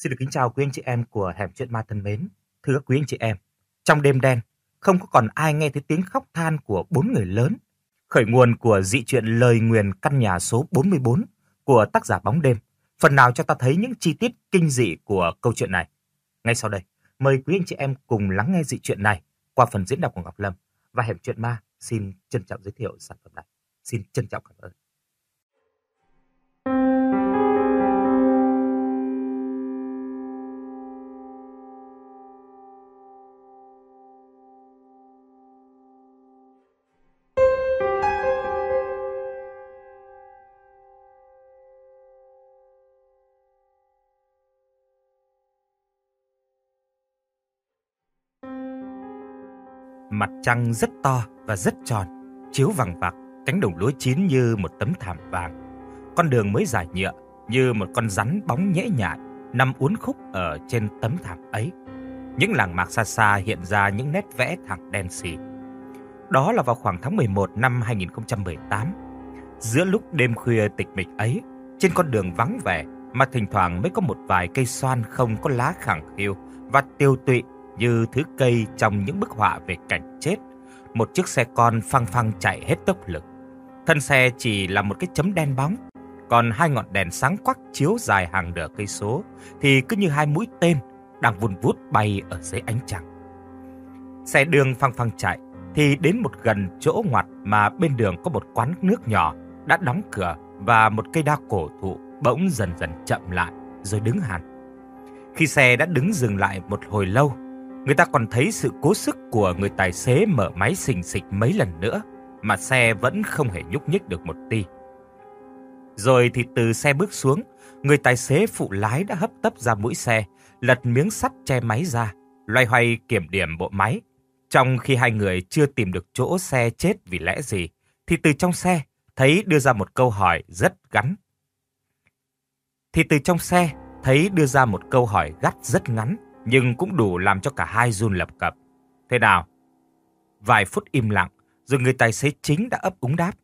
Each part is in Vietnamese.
Xin được kính chào quý anh chị em của Hẻm Chuyện Ma thân mến. Thưa các quý anh chị em, trong đêm đen, không có còn ai nghe thấy tiếng khóc than của 4 người lớn. Khởi nguồn của dị truyện Lời Nguyền căn nhà số 44 của tác giả Bóng Đêm, phần nào cho ta thấy những chi tiết kinh dị của câu chuyện này. Ngay sau đây, mời quý anh chị em cùng lắng nghe dị truyện này qua phần diễn đọc của Ngọc Lâm, và Hẻm Chuyện Ma xin trân trọng giới thiệu sản phẩm này. Xin trân trọng cảm ơn. Mặt trăng rất to và rất tròn, chiếu vằng vặc cánh đồng lúa chín như một tấm thảm vàng. Con đường mới dài nhựa như một con rắn bóng nhễ nhại nằm uốn khúc ở trên tấm thảm ấy. Những làng mạc xa xa hiện ra những nét vẽ thẳng đen xì. Đó là vào khoảng tháng 11 năm 2018. Giữa lúc đêm khuya tịch mịch ấy, trên con đường vắng vẻ mà thỉnh thoảng mới có một vài cây xoan không có lá khẳng khiu và tiêu tụy như thứ cây trong những bức họa về cảnh chết, một chiếc xe con phăng phăng chạy hết tốc lực. Thân xe chỉ là một cái chấm đen bóng, còn hai ngọn đèn sáng quắc chiếu dài hàng nửa cây số thì cứ như hai mũi tên đang vun vút bay ở dưới ánh trăng. Xe đường phăng phăng chạy thì đến một gần chỗ ngoặt mà bên đường có một quán nước nhỏ đã đóng cửa và một cây đa cổ thụ bỗng dần dần chậm lại rồi đứng hẳn. Khi xe đã đứng dừng lại một hồi lâu, người ta còn thấy sự cố sức của người tài xế mở máy xình xịch mấy lần nữa mà xe vẫn không hề nhúc nhích được một ti. Rồi thì từ xe bước xuống, người tài xế phụ lái đã hấp tấp ra mũi xe, lật miếng sắt che máy ra, loay hoay kiểm điểm bộ máy. Trong khi hai người chưa tìm được chỗ xe chết vì lẽ gì, thì từ trong xe đưa ra một câu hỏi gắt rất ngắn, nhưng cũng đủ làm cho cả hai run lập cập. Thế nào? Vài phút im lặng, rồi người tài xế chính đã ấp úng đáp.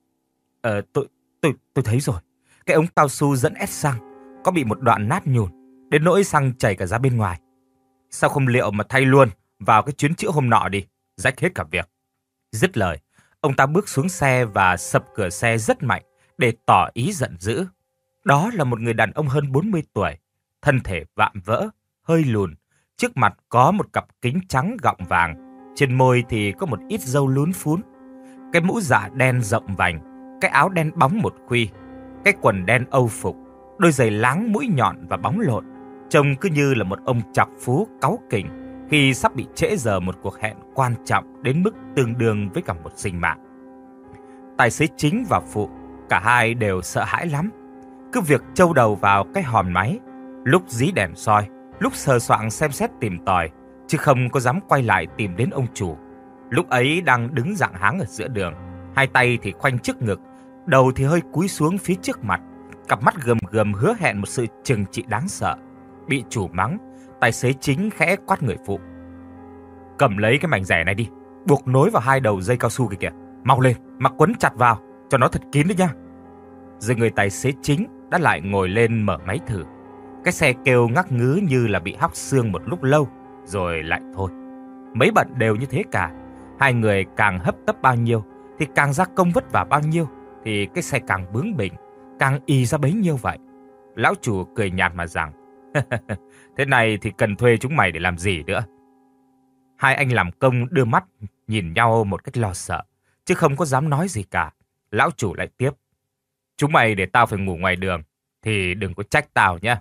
Tôi thấy rồi. Cái ống cao su dẫn ép xăng có bị một đoạn nát nhùn, đến nỗi xăng chảy cả ra bên ngoài. Sao không liệu mà thay luôn vào cái chuyến chữa hôm nọ đi, rách hết cả việc. Dứt lời, ông ta bước xuống xe và sập cửa xe rất mạnh để tỏ ý giận dữ. Đó là một người đàn ông hơn 40 tuổi, thân thể vạm vỡ, hơi lùn. Trước mặt có một cặp kính trắng gọng vàng, trên môi thì có một ít râu lún phún. Cái mũ dạ đen rộng vành, cái áo đen bóng một khuy, cái quần đen âu phục, đôi giày láng mũi nhọn và bóng lộn. Trông cứ như là một ông trọc phú cáu kỉnh khi sắp bị trễ giờ một cuộc hẹn quan trọng đến mức tương đương với cả một sinh mạng. Tài xế chính và phụ, cả hai đều sợ hãi lắm. Cứ việc trâu đầu vào cái hòm máy, lúc dí đèn soi, lúc sờ soạng xem xét tìm tòi, chứ không có dám quay lại tìm đến ông chủ. Lúc ấy đang đứng dạng háng ở giữa đường, hai tay thì khoanh trước ngực, đầu thì hơi cúi xuống phía trước mặt, cặp mắt gườm gườm hứa hẹn một sự trừng trị đáng sợ. Bị chủ mắng, tài xế chính khẽ quát người phụ. Cầm lấy cái mảnh rẻ này đi, buộc nối vào hai đầu dây cao su kìa, mau lên, mặc quấn chặt vào, cho nó thật kín đấy nha. Rồi người tài xế chính đã lại ngồi lên mở máy thử. Cái xe kêu ngắc ngứ như là bị hóc xương một lúc lâu, rồi lại thôi. Mấy bận đều như thế cả. Hai người càng hấp tấp bao nhiêu, thì càng gia công vất vả bao nhiêu, thì cái xe càng bướng bỉnh, càng ì ra bấy nhiêu vậy. Lão chủ cười nhạt mà rằng, thế này thì cần thuê chúng mày để làm gì nữa. Hai anh làm công đưa mắt nhìn nhau một cách lo sợ, chứ không có dám nói gì cả. Lão chủ lại tiếp, chúng mày để tao phải ngủ ngoài đường thì đừng có trách tao nhé.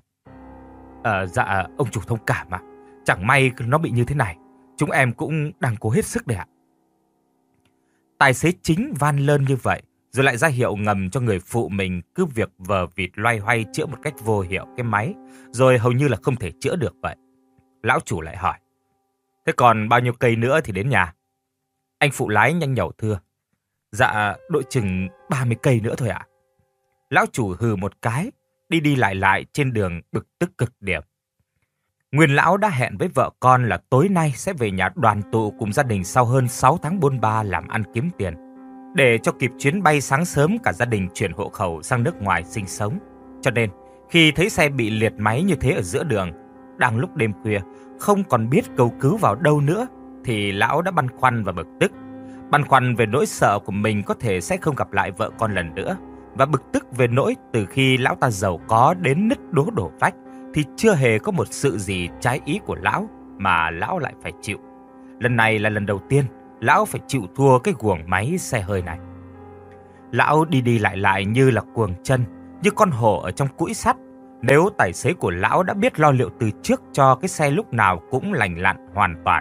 Dạ ông chủ thông cảm ạ. Chẳng may nó bị như thế này, chúng em cũng đang cố hết sức đấy ạ. Tài xế chính van lơn như vậy, rồi lại ra hiệu ngầm cho người phụ mình cứ việc vờ vịt loay hoay chữa một cách vô hiệu cái máy, rồi hầu như là không thể chữa được vậy. Lão chủ lại hỏi, thế còn bao nhiêu cây nữa thì đến nhà? Anh phụ lái nhanh nhẩu thưa, dạ đội chừng 30 cây nữa thôi ạ. Lão chủ hừ một cái, đi lại trên đường bực tức cực điểm. Nguyên lão đã hẹn với vợ con là tối nay sẽ về nhà đoàn tụ cùng gia đình sau hơn 6 tháng bôn ba làm ăn kiếm tiền. Để cho kịp chuyến bay sáng sớm, cả gia đình chuyển hộ khẩu sang nước ngoài sinh sống. Cho nên, khi thấy xe bị liệt máy như thế ở giữa đường, đang lúc đêm khuya, không còn biết cầu cứu vào đâu nữa, thì lão đã băn khoăn và bực tức. Băn khoăn về nỗi sợ của mình có thể sẽ không gặp lại vợ con lần nữa, và bực tức về nỗi từ khi lão ta giàu có đến nứt đố đổ vách thì chưa hề có một sự gì trái ý của lão mà lão lại phải chịu. Lần này là lần đầu tiên lão phải chịu thua cái guồng máy xe hơi này. Lão đi đi lại lại như là cuồng chân, như con hổ ở trong cũi sắt. Nếu tài xế của lão đã biết lo liệu từ trước cho cái xe lúc nào cũng lành lặn hoàn toàn.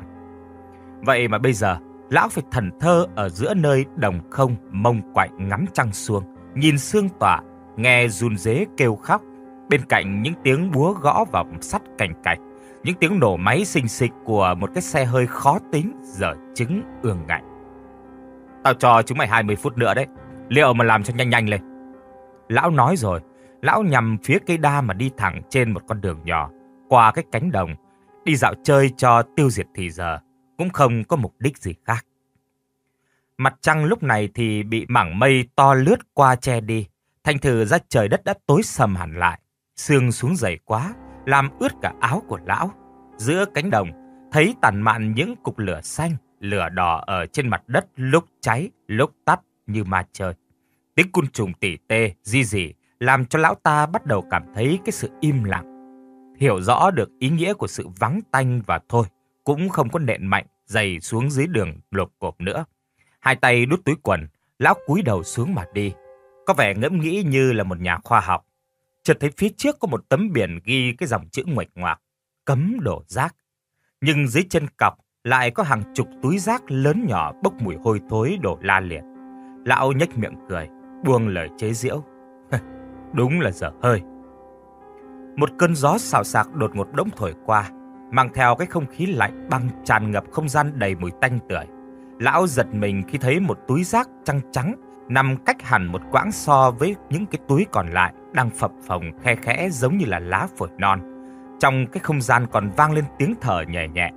Vậy mà bây giờ, lão phải thẫn thơ ở giữa nơi đồng không mông quạnh ngắm trăng xuông, nhìn sương tỏa, nghe run rế kêu khóc, bên cạnh những tiếng búa gõ vào sắt cành cạch, những tiếng nổ máy xình xịch của một cái xe hơi khó tính, dở chứng ương ngạnh. Tao cho chúng mày 20 phút nữa đấy, liệu mà làm cho nhanh nhanh lên. Lão nói rồi, lão nhằm phía cây đa mà đi thẳng trên một con đường nhỏ, qua cái cánh đồng, đi dạo chơi cho tiêu diệt thì giờ, cũng không có mục đích gì khác. Mặt trăng lúc này thì bị mảng mây to lướt qua che đi, thành thử ra trời đất đã tối sầm hẳn lại. Sương xuống dày quá, làm ướt cả áo của lão. Giữa cánh đồng, thấy tàn mạn những cục lửa xanh, lửa đỏ ở trên mặt đất lúc cháy, lúc tắt như ma chơi. Tiếng côn trùng tỉ tê, ri rỉ làm cho lão ta bắt đầu cảm thấy cái sự im lặng. Hiểu rõ được ý nghĩa của sự vắng tanh và thôi, cũng không có nện mạnh giày xuống dưới đường lộp cộp nữa. Hai tay đút túi quần, lão cúi đầu xuống mà đi, có vẻ ngẫm nghĩ như là một nhà khoa học. Chợt thấy phía trước có một tấm biển ghi cái dòng chữ nguệch ngoạc: cấm đổ rác. Nhưng dưới chân cọc lại có hàng chục túi rác lớn nhỏ bốc mùi hôi thối đổ la liệt. Lão nhếch miệng cười, buông lời chế giễu: đúng là dở hơi. Một cơn gió xào xạc đột ngột đỗng thổi qua, mang theo cái không khí lạnh băng tràn ngập không gian đầy mùi tanh tưởi. Lão giật mình khi thấy một túi rác trắng trắng nằm cách hẳn một quãng so với những cái túi còn lại đang phập phồng khe khẽ giống như là lá phổi non. Trong cái không gian còn vang lên tiếng thở nhẹ nhẹ.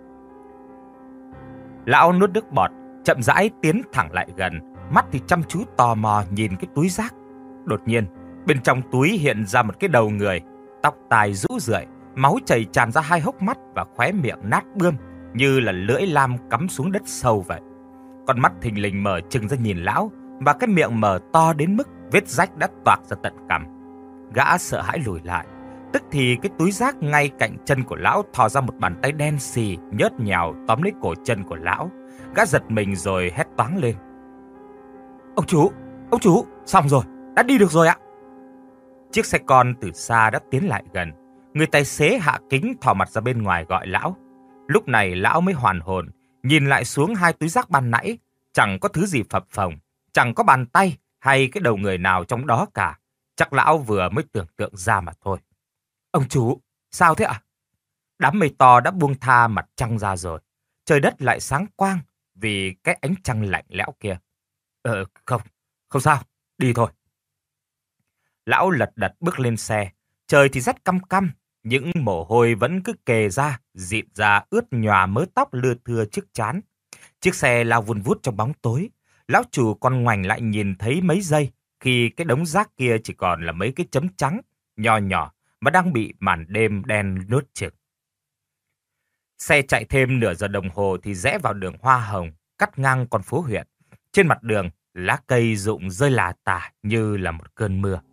Lão nuốt nước bọt, chậm rãi tiến thẳng lại gần, mắt thì chăm chú tò mò nhìn cái túi rác. Đột nhiên, bên trong túi hiện ra một cái đầu người, tóc tai rũ rượi, máu chảy tràn ra hai hốc mắt và khóe miệng nát bươm như là lưỡi lam cắm xuống đất sâu vậy. Con mắt thình lình mở trừng ra nhìn lão, và cái miệng mở to đến mức vết rách đã toạc ra tận cằm. Gã sợ hãi lùi lại. Tức thì cái túi rác ngay cạnh chân của lão thò ra một bàn tay đen xì, nhớt nhào tóm lấy cổ chân của lão. Gã giật mình rồi hét toáng lên: ông chủ, xong rồi, đã đi được rồi ạ. Chiếc xe con từ xa đã tiến lại gần. Người tài xế hạ kính thò mặt ra bên ngoài gọi lão. Lúc này lão mới hoàn hồn, nhìn lại xuống hai túi rác ban nãy, chẳng có thứ gì phập phồng, chẳng có bàn tay hay cái đầu người nào trong đó cả. Chắc lão vừa mới tưởng tượng ra mà thôi. Ông chủ, sao thế ạ? Đám mây to đã buông tha mặt trăng ra rồi. Trời đất lại sáng quang vì cái ánh trăng lạnh lẽo kia. Không sao, đi thôi. Lão lật đật bước lên xe. Trời thì rất căm căm, những mồ hôi vẫn cứ kề ra, dịn ra ướt nhòa mớ tóc lưa thưa trước trán. Chiếc xe lao vun vút trong bóng tối. Lão chủ còn ngoảnh lại nhìn thấy mấy giây khi cái đống rác kia chỉ còn là mấy cái chấm trắng nho nhỏ mà đang bị màn đêm đen nuốt chửng. Xe chạy thêm nửa giờ đồng hồ thì rẽ vào đường hoa hồng cắt ngang con phố huyện. Trên mặt đường, lá cây rụng rơi lả tả như là một cơn mưa.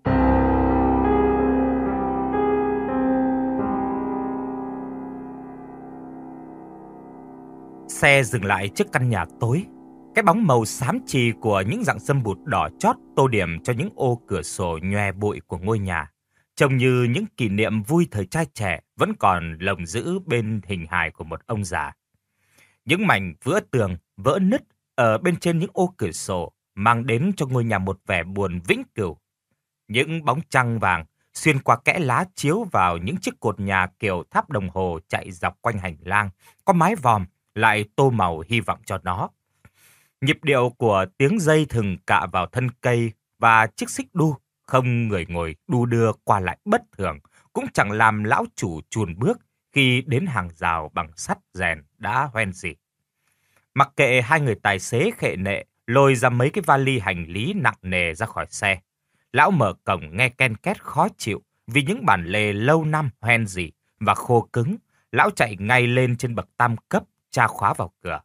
Xe dừng lại trước căn nhà tối. Cái bóng màu xám chì của những dặng sâm bụt đỏ chót tô điểm cho những ô cửa sổ nhòe bụi của ngôi nhà, trông như những kỷ niệm vui thời trai trẻ vẫn còn lồng giữ bên hình hài của một ông già. Những mảnh vữa tường, vỡ nứt ở bên trên những ô cửa sổ mang đến cho ngôi nhà một vẻ buồn vĩnh cửu. Những bóng trăng vàng xuyên qua kẽ lá chiếu vào những chiếc cột nhà kiểu tháp đồng hồ chạy dọc quanh hành lang, có mái vòm lại tô màu hy vọng cho nó. Nhịp điệu của tiếng dây thừng cạ vào thân cây và chiếc xích đu không người ngồi đu đưa qua lại bất thường cũng chẳng làm lão chủ chùn bước khi đến hàng rào bằng sắt rèn đã hoen rỉ. Mặc kệ hai người tài xế khệ nệ lôi ra mấy cái vali hành lý nặng nề ra khỏi xe, lão mở cổng nghe ken két khó chịu vì những bản lề lâu năm hoen rỉ và khô cứng, lão chạy ngay lên trên bậc tam cấp, tra khóa vào cửa.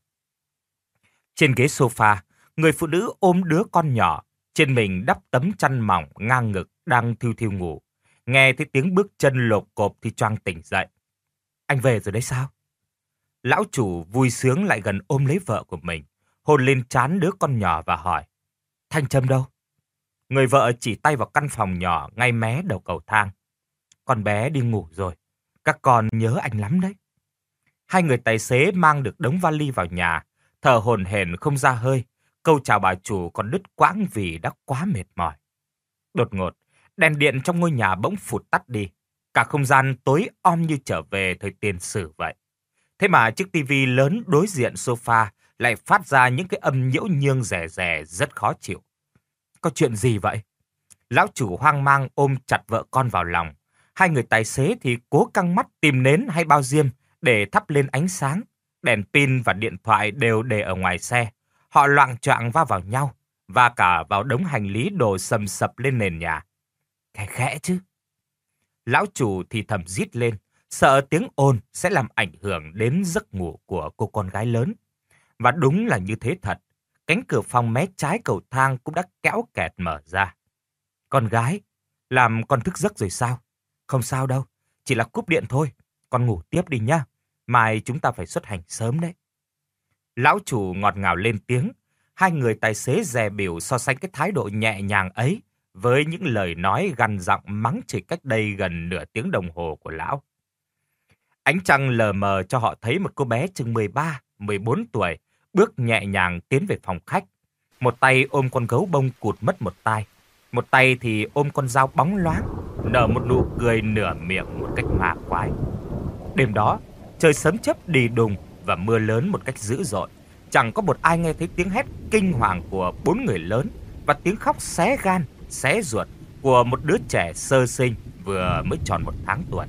Trên ghế sofa, người phụ nữ ôm đứa con nhỏ, trên mình đắp tấm chăn mỏng ngang ngực đang thiu thiu ngủ. Nghe thấy tiếng bước chân lộp cộp thì choàng tỉnh dậy. Anh về rồi đấy sao? Lão chủ vui sướng lại gần ôm lấy vợ của mình, hôn lên trán đứa con nhỏ và hỏi. Thanh Trâm đâu? Người vợ chỉ tay vào căn phòng nhỏ ngay mé đầu cầu thang. Con bé đi ngủ rồi, các con nhớ anh lắm đấy. Hai người tài xế mang được đống vali vào nhà, thở hổn hển không ra hơi. Câu chào bà chủ còn đứt quãng vì đã quá mệt mỏi. Đột ngột, đèn điện trong ngôi nhà bỗng phụt tắt đi. Cả không gian tối om như trở về thời tiền sử vậy. Thế mà chiếc tivi lớn đối diện sofa lại phát ra những cái âm nhiễu nhương rè rè rất khó chịu. Có chuyện gì vậy? Lão chủ hoang mang ôm chặt vợ con vào lòng. Hai người tài xế thì cố căng mắt tìm nến hay bao diêm để thắp lên ánh sáng. Đèn pin và điện thoại đều để ở ngoài xe. Họ loạng choạng va vào nhau, và cả vào đống hành lý đổ sầm sập lên nền nhà. Khẽ khẽ chứ. Lão chủ thì thầm rít lên, sợ tiếng ồn sẽ làm ảnh hưởng đến giấc ngủ của cô con gái lớn. Và đúng là như thế thật. Cánh cửa phòng mé trái cầu thang cũng đã kéo kẹt mở ra. Con gái, làm con thức giấc rồi sao? Không sao đâu, chỉ là cúp điện thôi. Con ngủ tiếp đi nhá. Mai chúng ta phải xuất hành sớm đấy. Lão chủ ngọt ngào lên tiếng. Hai người tài xế dè bỉu so sánh cái thái độ nhẹ nhàng ấy với những lời nói gằn giọng mắng chửi cách đây gần nửa tiếng đồng hồ của lão. Ánh trăng lờ mờ cho họ thấy một cô bé chừng 13, 14 tuổi bước nhẹ nhàng tiến về phòng khách. Một tay ôm con gấu bông cụt mất một tai. Một tay thì ôm con dao bóng loáng, nở một nụ cười nửa miệng một cách ma quái. Đêm đó, trời sấm chớp đì đùng và mưa lớn một cách dữ dội. Chẳng có một ai nghe thấy tiếng hét kinh hoàng của 4 người lớn và tiếng khóc xé gan, xé ruột của một đứa trẻ sơ sinh vừa mới tròn 1 tháng tuổi.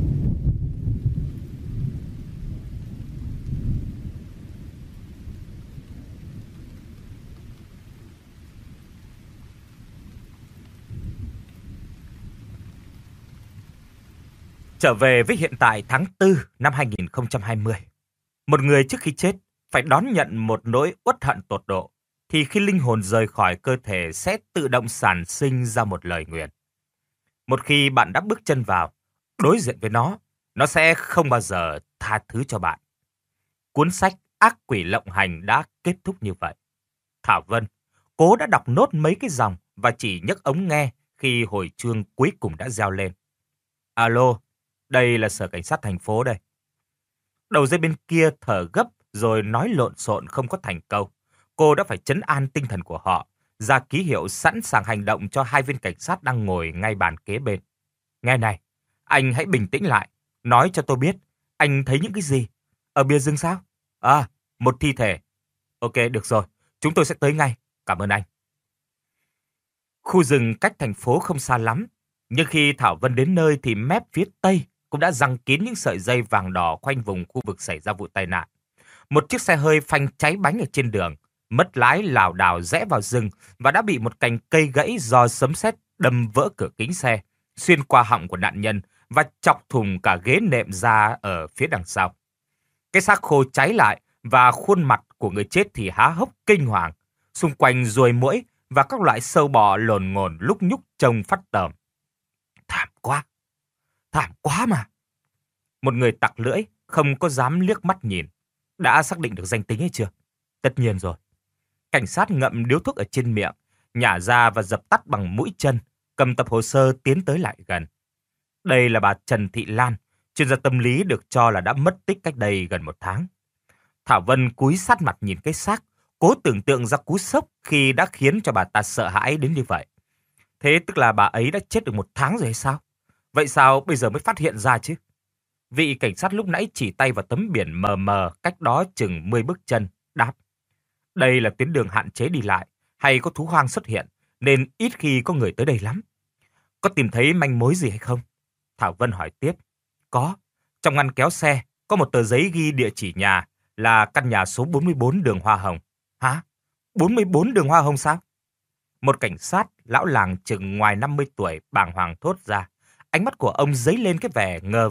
Trở về với hiện tại tháng 4 năm 2020. Một người trước khi chết phải đón nhận một nỗi uất hận tột độ, thì khi linh hồn rời khỏi cơ thể sẽ tự động sản sinh ra một lời nguyền. Một khi bạn đã bước chân vào, đối diện với nó sẽ không bao giờ tha thứ cho bạn. Cuốn sách Ác Quỷ Lộng Hành đã kết thúc như vậy. Thảo Vân, cố đã đọc nốt mấy cái dòng và chỉ nhấc ống nghe khi hồi chuông cuối cùng đã reo lên. Alo, đây là sở cảnh sát thành phố đây. Đầu dây bên kia thở gấp rồi nói lộn xộn không có thành câu. Cô đã phải trấn an tinh thần của họ, ra ký hiệu sẵn sàng hành động cho hai viên cảnh sát đang ngồi ngay bàn kế bên. Nghe này, anh hãy bình tĩnh lại, nói cho tôi biết, anh thấy những cái gì? Ở bìa rừng sao? À, một thi thể. Ok, được rồi, chúng tôi sẽ tới ngay, cảm ơn anh. Khu rừng cách thành phố không xa lắm, nhưng khi Thảo Vân đến nơi thì mép phía tây cũng đã giăng kín những sợi dây vàng đỏ khoanh vùng khu vực xảy ra vụ tai nạn. Một chiếc xe hơi phanh cháy bánh ở trên đường, mất lái lảo đảo rẽ vào rừng và đã bị một cành cây gãy do sấm sét đâm vỡ cửa kính xe, xuyên qua họng của nạn nhân và chọc thủng cả ghế nệm ra ở phía đằng sau. Cái xác khô cháy lại và khuôn mặt của người chết thì há hốc kinh hoàng. Xung quanh ruồi muỗi và các loại sâu bò lồn ngồn lúc nhúc trông phát tởm. Thảm quá mà. Một người tặc lưỡi không có dám liếc mắt nhìn. Đã xác định được danh tính hay chưa? Tất nhiên rồi. Cảnh sát ngậm điếu thuốc ở trên miệng, nhả ra và dập tắt bằng mũi chân, cầm tập hồ sơ tiến tới lại gần. Đây là bà Trần Thị Lan, chuyên gia tâm lý được cho là đã mất tích cách đây gần 1 tháng. Thảo Vân cúi sát mặt nhìn cái xác, cố tưởng tượng ra cú sốc khi đã khiến cho bà ta sợ hãi đến như vậy. Thế tức là bà ấy đã chết được 1 tháng rồi hay sao? Vậy sao bây giờ mới phát hiện ra chứ? Vị cảnh sát lúc nãy chỉ tay vào tấm biển mờ mờ cách đó chừng 10 bước chân, đáp. Đây là tuyến đường hạn chế đi lại, hay có thú hoang xuất hiện, nên ít khi có người tới đây lắm. Có tìm thấy manh mối gì hay không? Thảo Vân hỏi tiếp. Có, trong ngăn kéo xe có một tờ giấy ghi địa chỉ nhà là căn nhà số 44 đường Hoa Hồng. Hả? 44 đường Hoa Hồng sao? Một cảnh sát lão làng chừng ngoài 50 tuổi bàng hoàng thốt ra. Ánh mắt của ông dấy lên cái vẻ ngờ vực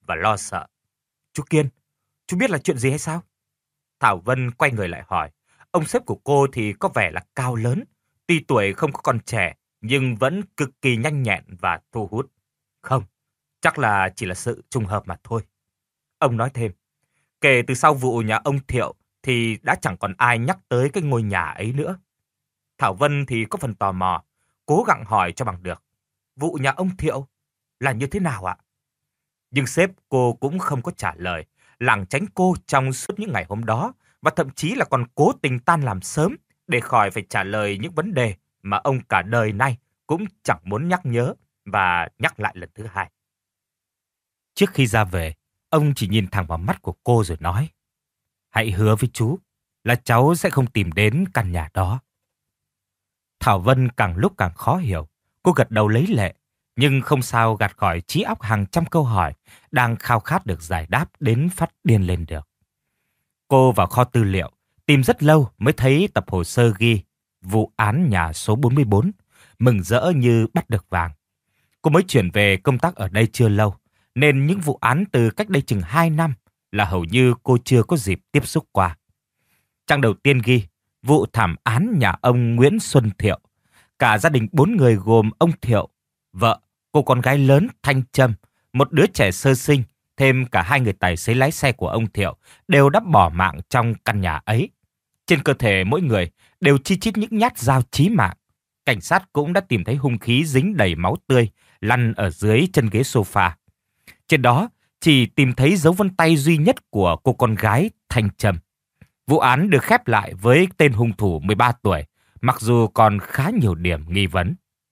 và lo sợ. Chú Kiên, chú biết là chuyện gì hay sao? Thảo Vân quay người lại hỏi. Ông sếp của cô thì có vẻ là cao lớn, tuy tuổi không có còn trẻ, nhưng vẫn cực kỳ nhanh nhẹn và thu hút. Không, chắc là chỉ là sự trùng hợp mà thôi. Ông nói thêm, kể từ sau vụ nhà ông Thiệu thì đã chẳng còn ai nhắc tới cái ngôi nhà ấy nữa. Thảo Vân thì có phần tò mò, cố gắng hỏi cho bằng được. Vụ nhà ông Thiệu là như thế nào ạ? Nhưng sếp cô cũng không có trả lời, lảng tránh cô trong suốt những ngày hôm đó và thậm chí là còn cố tình tan làm sớm để khỏi phải trả lời những vấn đề mà ông cả đời nay cũng chẳng muốn nhắc nhớ và nhắc lại lần thứ hai. Trước khi ra về, ông chỉ nhìn thẳng vào mắt của cô rồi nói, hãy hứa với chú là cháu sẽ không tìm đến căn nhà đó. Thảo Vân càng lúc càng khó hiểu, cô gật đầu lấy lệ, nhưng không sao gạt khỏi trí óc hàng trăm câu hỏi đang khao khát được giải đáp đến phát điên lên được. Cô vào kho tư liệu, tìm rất lâu mới thấy tập hồ sơ ghi vụ án nhà số 44, mừng rỡ như bắt được vàng. Cô mới chuyển về công tác ở đây chưa lâu, nên những vụ án từ cách đây chừng 2 năm là hầu như cô chưa có dịp tiếp xúc qua. Trang đầu tiên ghi vụ thảm án nhà ông Nguyễn Xuân Thiệu. Cả gia đình 4 người gồm ông Thiệu, vợ, cô con gái lớn Thanh Trâm, một đứa trẻ sơ sinh, thêm cả 2 người tài xế lái xe của ông Thiệu đều đã bỏ mạng trong căn nhà ấy. Trên cơ thể mỗi người đều chi chít những nhát dao chí mạng. Cảnh sát cũng đã tìm thấy hung khí dính đầy máu tươi lăn ở dưới chân ghế sofa. Trên đó chỉ tìm thấy dấu vân tay duy nhất của cô con gái Thanh Trâm. Vụ án được khép lại với tên hung thủ 13 tuổi, mặc dù còn khá nhiều điểm nghi vấn.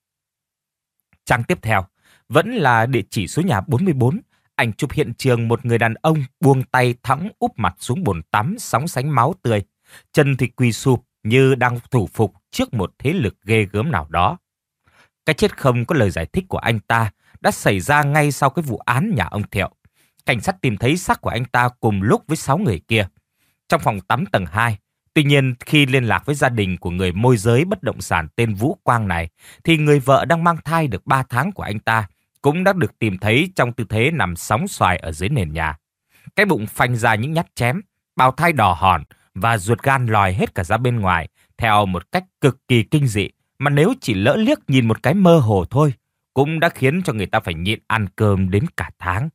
Trang tiếp theo vẫn là địa chỉ số nhà 44, ảnh chụp hiện trường một người đàn ông buông tay thõng úp mặt xuống bồn tắm sóng sánh máu tươi, chân thì quỳ sụp như đang thủ phục trước một thế lực ghê gớm nào đó. Cái chết không có lời giải thích của anh ta đã xảy ra ngay sau cái vụ án nhà ông Thiệu. Cảnh sát tìm thấy xác của anh ta cùng lúc với 6 người kia trong phòng tắm tầng 2. Tuy nhiên, khi liên lạc với gia đình của người môi giới bất động sản tên Vũ Quang này, thì người vợ đang mang thai được 3 tháng của anh ta cũng đã được tìm thấy trong tư thế nằm sóng xoài ở dưới nền nhà. Cái bụng phanh ra những nhát chém, bào thai đỏ hòn và ruột gan lòi hết cả ra bên ngoài theo một cách cực kỳ kinh dị mà nếu chỉ lỡ liếc nhìn một cái mơ hồ thôi cũng đã khiến cho người ta phải nhịn ăn cơm đến cả tháng.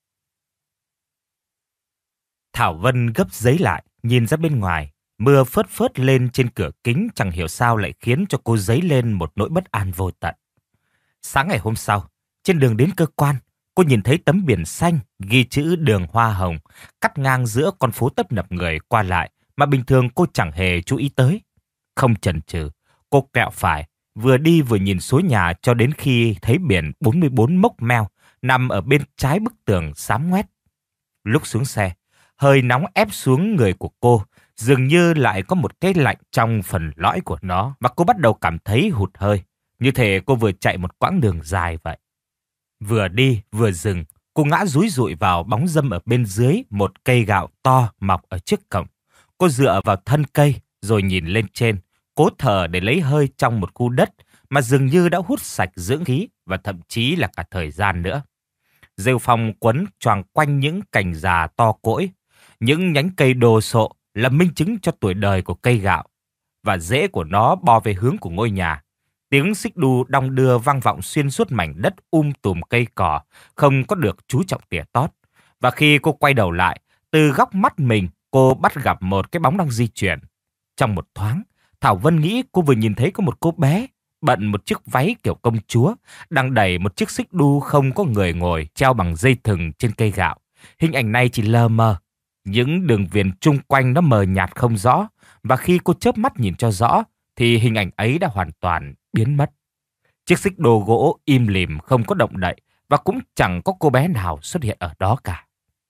Thảo Vân gấp giấy lại, nhìn ra bên ngoài. Mưa phớt phớt lên trên cửa kính chẳng hiểu sao lại khiến cho cô dấy lên một nỗi bất an vô tận. Sáng ngày hôm sau, trên đường đến cơ quan, cô nhìn thấy tấm biển xanh ghi chữ Đường Hoa Hồng cắt ngang giữa con phố tấp nập người qua lại mà bình thường cô chẳng hề chú ý tới. Không chần chừ, cô quẹo phải, vừa đi vừa nhìn số nhà cho đến khi thấy biển 44 mốc meo nằm ở bên trái bức tường xám ngoét. Lúc xuống xe, hơi nóng ép xuống người của cô, dường như lại có một cái lạnh trong phần lõi của nó và cô bắt đầu cảm thấy hụt hơi, như thể cô vừa chạy một quãng đường dài vậy. Vừa đi vừa dừng, cô ngã dúi dụi vào bóng râm ở bên dưới một cây gạo to mọc ở trước cổng. Cô dựa vào thân cây rồi nhìn lên trên, cố thở để lấy hơi trong một khu đất mà dường như đã hút sạch dưỡng khí và thậm chí là cả thời gian nữa. Rêu phong quấn choàng quanh những cành già to cỗi, những nhánh cây đồ sộ là minh chứng cho tuổi đời của cây gạo, và rễ của nó bò về hướng của ngôi nhà. Tiếng xích đu đong đưa vang vọng xuyên suốt mảnh đất tùm cây cỏ, không có được chú trọng tỉa tót. Và khi cô quay đầu lại, từ góc mắt mình, cô bắt gặp một cái bóng đang di chuyển. Trong một thoáng, Thảo Vân nghĩ cô vừa nhìn thấy có một cô bé bận một chiếc váy kiểu công chúa, đang đẩy một chiếc xích đu không có người ngồi treo bằng dây thừng trên cây gạo. Hình ảnh này chỉ lờ mờ, những đường viền chung quanh nó mờ nhạt không rõ, và khi cô chớp mắt nhìn cho rõ thì hình ảnh ấy đã hoàn toàn biến mất. Chiếc xích đu gỗ im lìm không có động đậy và cũng chẳng có cô bé nào xuất hiện ở đó cả.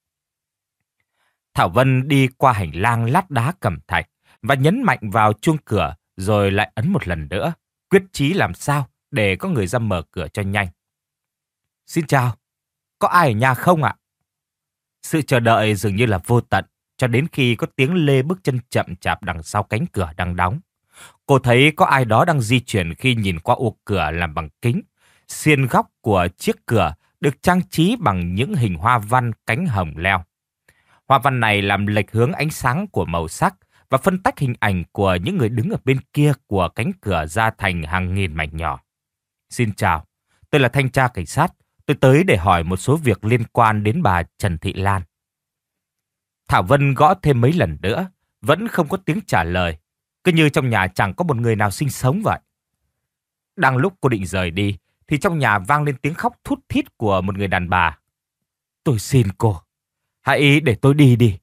Thảo Vân đi qua hành lang lát đá cẩm thạch và nhấn mạnh vào chuông cửa rồi lại ấn một lần nữa, quyết chí làm sao để có người ra mở cửa cho nhanh. Xin chào, có ai ở nhà không ạ? Sự chờ đợi dường như là vô tận cho đến khi có tiếng lê bước chân chậm chạp đằng sau cánh cửa đang đóng. Cô thấy có ai đó đang di chuyển khi nhìn qua ô cửa làm bằng kính. Xiên góc của chiếc cửa được trang trí bằng những hình hoa văn cánh hồng leo. Hoa văn này làm lệch hướng ánh sáng của màu sắc và phân tách hình ảnh của những người đứng ở bên kia của cánh cửa ra thành hàng nghìn mảnh nhỏ. Xin chào, tôi là thanh tra cảnh sát. Tôi tới để hỏi một số việc liên quan đến bà Trần Thị Lan. Thảo Vân gõ thêm mấy lần nữa, vẫn không có tiếng trả lời. Cứ như trong nhà chẳng có một người nào sinh sống vậy. Đang lúc cô định rời đi, thì trong nhà vang lên tiếng khóc thút thít của một người đàn bà. Tôi xin cô, hãy để tôi đi đi.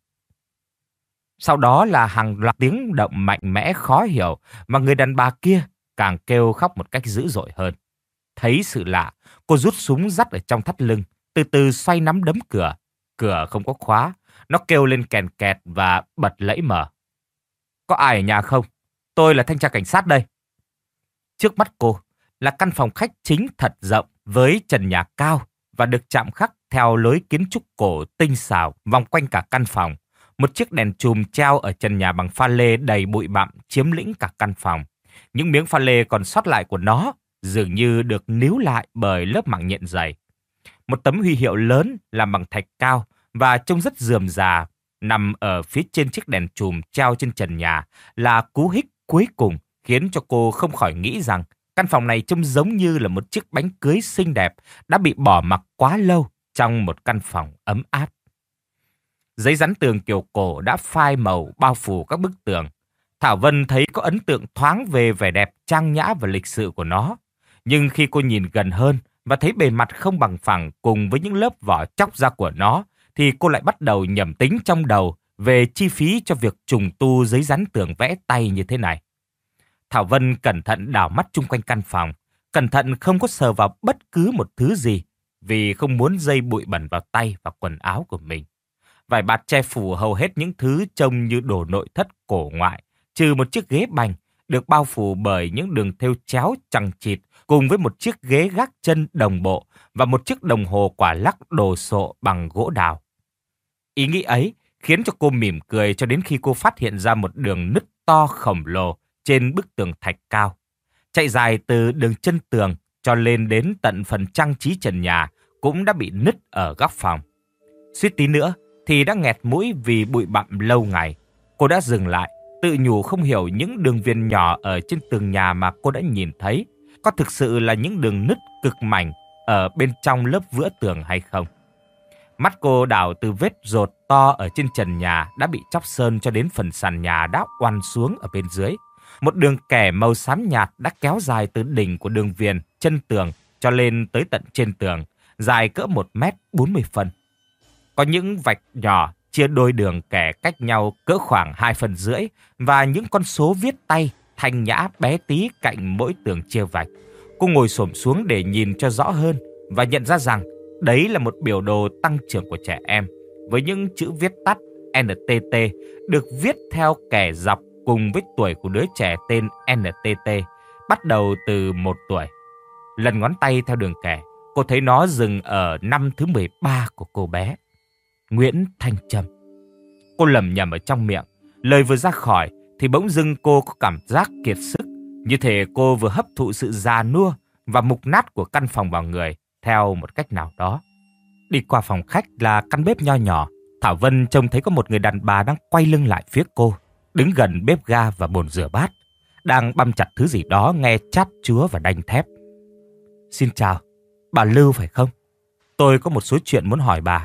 Sau đó là hàng loạt tiếng động mạnh mẽ khó hiểu, mà người đàn bà kia càng kêu khóc một cách dữ dội hơn. Thấy sự lạ, cô rút súng dắt ở trong thắt lưng, từ từ xoay nắm đấm cửa. Cửa không có khóa, nó kêu lên kèn kẹt và bật lẫy mở. Có ai ở nhà không? Tôi là thanh tra cảnh sát đây. Trước mắt cô là căn phòng khách chính thật rộng với trần nhà cao và được chạm khắc theo lối kiến trúc cổ tinh xảo vòng quanh cả căn phòng. Một chiếc đèn chùm treo ở trần nhà bằng pha lê đầy bụi bặm chiếm lĩnh cả căn phòng. Những miếng pha lê còn sót lại của nó dường như được níu lại bởi lớp mạng nhện dày. Một tấm huy hiệu lớn làm bằng thạch cao và trông rất rườm rà nằm ở phía trên chiếc đèn chùm treo trên trần nhà là cú hích cuối cùng khiến cho cô không khỏi nghĩ rằng căn phòng này trông giống như là một chiếc bánh cưới xinh đẹp đã bị bỏ mặc quá lâu trong một căn phòng ấm áp. Giấy dán tường kiểu cổ đã phai màu bao phủ các bức tường. Thảo Vân thấy có ấn tượng thoáng về vẻ đẹp trang nhã và lịch sự của nó. Nhưng khi cô nhìn gần hơn và thấy bề mặt không bằng phẳng cùng với những lớp vỏ chóc ra của nó, thì cô lại bắt đầu nhẩm tính trong đầu về chi phí cho việc trùng tu giấy dán tường vẽ tay như thế này. Thảo Vân cẩn thận đảo mắt chung quanh căn phòng, cẩn thận không có sờ vào bất cứ một thứ gì, vì không muốn dây bụi bẩn vào tay và quần áo của mình. Vải bạt che phủ hầu hết những thứ trông như đồ nội thất cổ ngoại, trừ một chiếc ghế bành được bao phủ bởi những đường thêu chéo chằng chịt, cùng với một chiếc ghế gác chân đồng bộ và một chiếc đồng hồ quả lắc đồ sộ bằng gỗ đào. Ý nghĩ ấy khiến cho cô mỉm cười cho đến khi cô phát hiện ra một đường nứt to khổng lồ trên bức tường thạch cao, chạy dài từ đường chân tường cho lên đến tận phần trang trí trần nhà cũng đã bị nứt ở góc phòng. Suýt tí nữa thì đã nghẹt mũi vì bụi bặm lâu ngày. Cô đã dừng lại, tự nhủ không hiểu những đường viền nhỏ ở trên tường nhà mà cô đã nhìn thấy có thực sự là những đường nứt cực mảnh ở bên trong lớp vữa tường hay không. Mắt cô đảo từ vết rột to ở trên trần nhà đã bị chóc sơn cho đến phần sàn nhà đã oằn xuống ở bên dưới. Một đường kẻ màu xám nhạt đã kéo dài từ đỉnh của đường viền chân tường cho lên tới tận trên tường, dài cỡ 1,40 m. Có những vạch nhỏ chia đôi đường kẻ cách nhau cỡ khoảng 2,5 phân và những con số viết tay thanh nhã bé tí cạnh mỗi tường chia vạch. Cô ngồi xổm xuống để nhìn cho rõ hơn và nhận ra rằng đấy là một biểu đồ tăng trưởng của trẻ em với những chữ viết tắt NTT được viết theo kẻ dọc cùng với tuổi của đứa trẻ tên NTT, bắt đầu từ 1 tuổi. Lần ngón tay theo đường kẻ, cô thấy nó dừng ở năm thứ 13 của cô bé. Nguyễn Thanh Trâm. Cô lẩm nhẩm ở trong miệng. Lời vừa ra khỏi thì bỗng dưng cô có cảm giác kiệt sức, như thể cô vừa hấp thụ sự già nua và mục nát của căn phòng vào người theo một cách nào đó. Đi qua phòng khách là căn bếp nho nhỏ. Thảo Vân trông thấy có một người đàn bà đang quay lưng lại phía cô, đứng gần bếp ga và bồn rửa bát, đang băm chặt thứ gì đó nghe chát chúa và đanh thép. Xin chào, bà Lưu phải không? Tôi có một số chuyện muốn hỏi bà.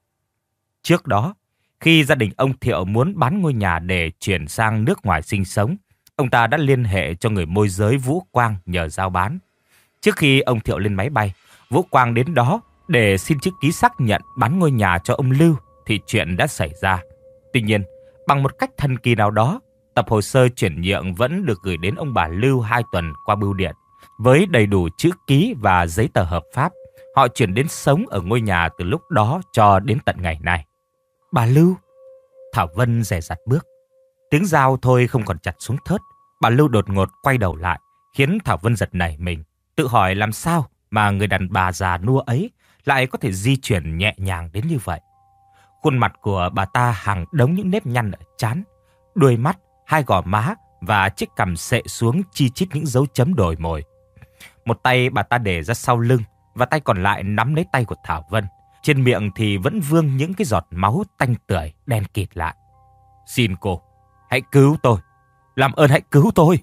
Trước đó, khi gia đình ông Thiệu muốn bán ngôi nhà để chuyển sang nước ngoài sinh sống, ông ta đã liên hệ cho người môi giới Vũ Quang nhờ giao bán. Trước khi ông Thiệu lên máy bay, Vũ Quang đến đó để xin chữ ký xác nhận bán ngôi nhà cho ông Lưu thì chuyện đã xảy ra. Tuy nhiên, bằng một cách thần kỳ nào đó, tập hồ sơ chuyển nhượng vẫn được gửi đến ông bà Lưu 2 tuần qua bưu điện. Với đầy đủ chữ ký và giấy tờ hợp pháp, họ chuyển đến sống ở ngôi nhà từ lúc đó cho đến tận ngày nay. Bà Lưu? Thảo Vân dè dặt bước. Tiếng dao thôi không còn chặt xuống thớt. Bà Lưu đột ngột quay đầu lại, khiến Thảo Vân giật nảy mình, tự hỏi làm sao mà người đàn bà già nua ấy lại có thể di chuyển nhẹ nhàng đến như vậy. Khuôn mặt của bà ta hàng đống những nếp nhăn ở trán, đuôi mắt, hai gò má và chiếc cằm xệ xuống chi chít những dấu chấm đồi mồi. Một tay bà ta để ra sau lưng, và tay còn lại nắm lấy tay của Thảo Vân. Trên miệng thì vẫn vương những cái giọt máu tanh tưởi đen kịt lại. Xin cô, hãy cứu tôi. Làm ơn hãy cứu tôi.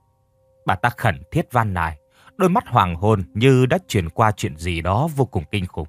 Bà ta khẩn thiết van nài, đôi mắt hoàng hôn như đã chuyển qua chuyện gì đó vô cùng kinh khủng.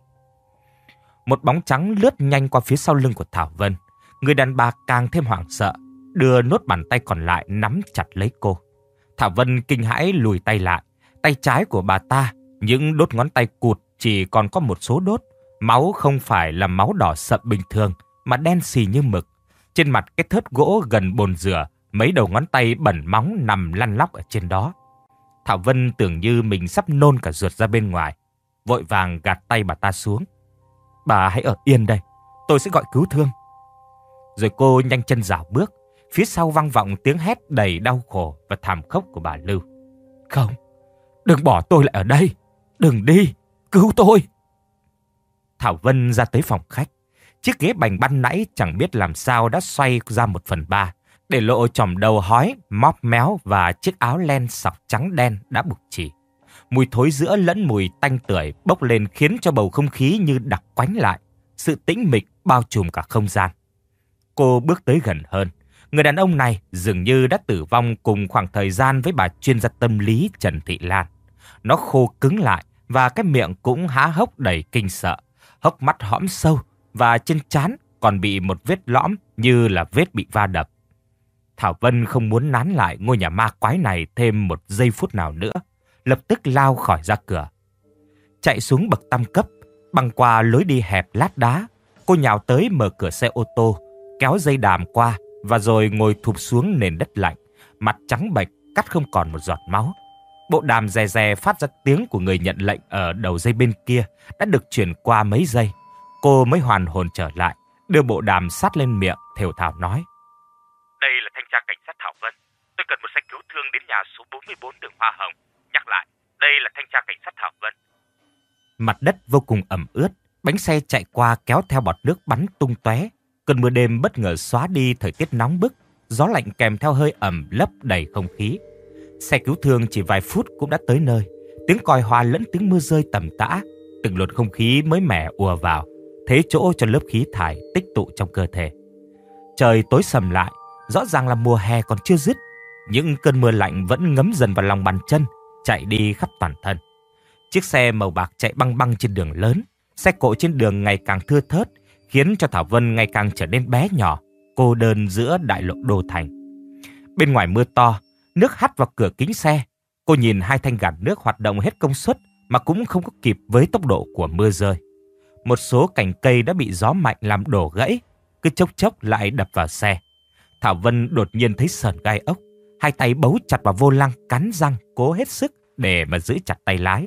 Một bóng trắng lướt nhanh qua phía sau lưng của Thảo Vân. Người đàn bà càng thêm hoảng sợ, đưa nốt bàn tay còn lại nắm chặt lấy cô. Thảo Vân kinh hãi lùi tay lại. Tay trái của bà ta, những đốt ngón tay cụt chỉ còn có một số đốt. Máu không phải là máu đỏ sậm bình thường, mà đen xì như mực. Trên mặt cái thớt gỗ gần bồn rửa, mấy đầu ngón tay bẩn móng nằm lăn lóc ở trên đó. Thảo Vân tưởng như mình sắp nôn cả ruột ra bên ngoài, vội vàng gạt tay bà ta xuống. Bà hãy ở yên đây, tôi sẽ gọi cứu thương. Rồi cô nhanh chân rảo bước. Phía sau vang vọng tiếng hét đầy đau khổ và thảm khốc của bà Lưu. Không, đừng bỏ tôi lại ở đây. Đừng đi, cứu tôi. Thảo Vân ra tới phòng khách. Chiếc ghế bành ban nãy chẳng biết làm sao đã xoay ra 1/3, để lộ chòm đầu hói, móp méo và chiếc áo len sọc trắng đen đã bục chỉ. Mùi thối giữa lẫn mùi tanh tưởi bốc lên khiến cho bầu không khí như đặc quánh lại. Sự tĩnh mịch bao trùm cả không gian. Cô bước tới gần hơn. Người đàn ông này dường như đã tử vong cùng khoảng thời gian với bà chuyên gia tâm lý Trần Thị Lan. Nó khô cứng lại và cái miệng cũng há hốc đầy kinh sợ. Hốc mắt hõm sâu và trên trán còn bị một vết lõm như là vết bị va đập. Thảo Vân không muốn nán lại ngôi nhà ma quái này thêm một giây phút nào nữa. Lập tức lao khỏi ra cửa. Chạy xuống bậc tam cấp, băng qua lối đi hẹp lát đá. Cô nhào tới mở cửa xe ô tô, kéo dây đàm qua và rồi ngồi thụp xuống nền đất lạnh. Mặt trắng bệch, cắt không còn một giọt máu. Bộ đàm rè rè phát ra tiếng của người nhận lệnh ở đầu dây bên kia đã được chuyển qua mấy giây. Cô mới hoàn hồn trở lại, đưa bộ đàm sát lên miệng, thều thào nói. Đây là thanh tra cảnh sát Thảo Vân. Tôi cần một xe cứu thương đến nhà số 44 đường Hoa Hồng. Nhắc lại, đây là thanh tra cảnh sát Thảo Vân. Mặt đất vô cùng ẩm ướt, bánh xe chạy qua kéo theo bọt nước bắn tung tóe. Cơn mưa đêm bất ngờ xóa đi thời tiết nóng bức, gió lạnh kèm theo hơi ẩm lấp đầy không khí. Xe cứu thương chỉ vài phút cũng đã tới nơi. Tiếng còi hòa lẫn tiếng mưa rơi tầm tã, từng luồng không khí mới mẻ ùa vào, thế chỗ cho lớp khí thải tích tụ trong cơ thể. Trời tối sầm lại, rõ ràng là mùa hè còn chưa dứt. Những cơn mưa lạnh vẫn ngấm dần vào lòng bàn chân, chạy đi khắp toàn thân. Chiếc xe màu bạc chạy băng băng trên đường lớn. Xe cộ trên đường ngày càng thưa thớt, khiến cho Thảo Vân ngày càng trở nên bé nhỏ, cô đơn giữa đại lộ đô thành. Bên ngoài mưa to, nước hắt vào cửa kính xe. Cô nhìn hai thanh gạt nước hoạt động hết công suất mà cũng không có kịp với tốc độ của mưa rơi. Một số cành cây đã bị gió mạnh làm đổ gãy, cứ chốc chốc lại đập vào xe. Thảo Vân đột nhiên thấy sởn gai ốc, hai tay bấu chặt vào vô lăng, cắn răng cố hết sức để mà giữ chặt tay lái.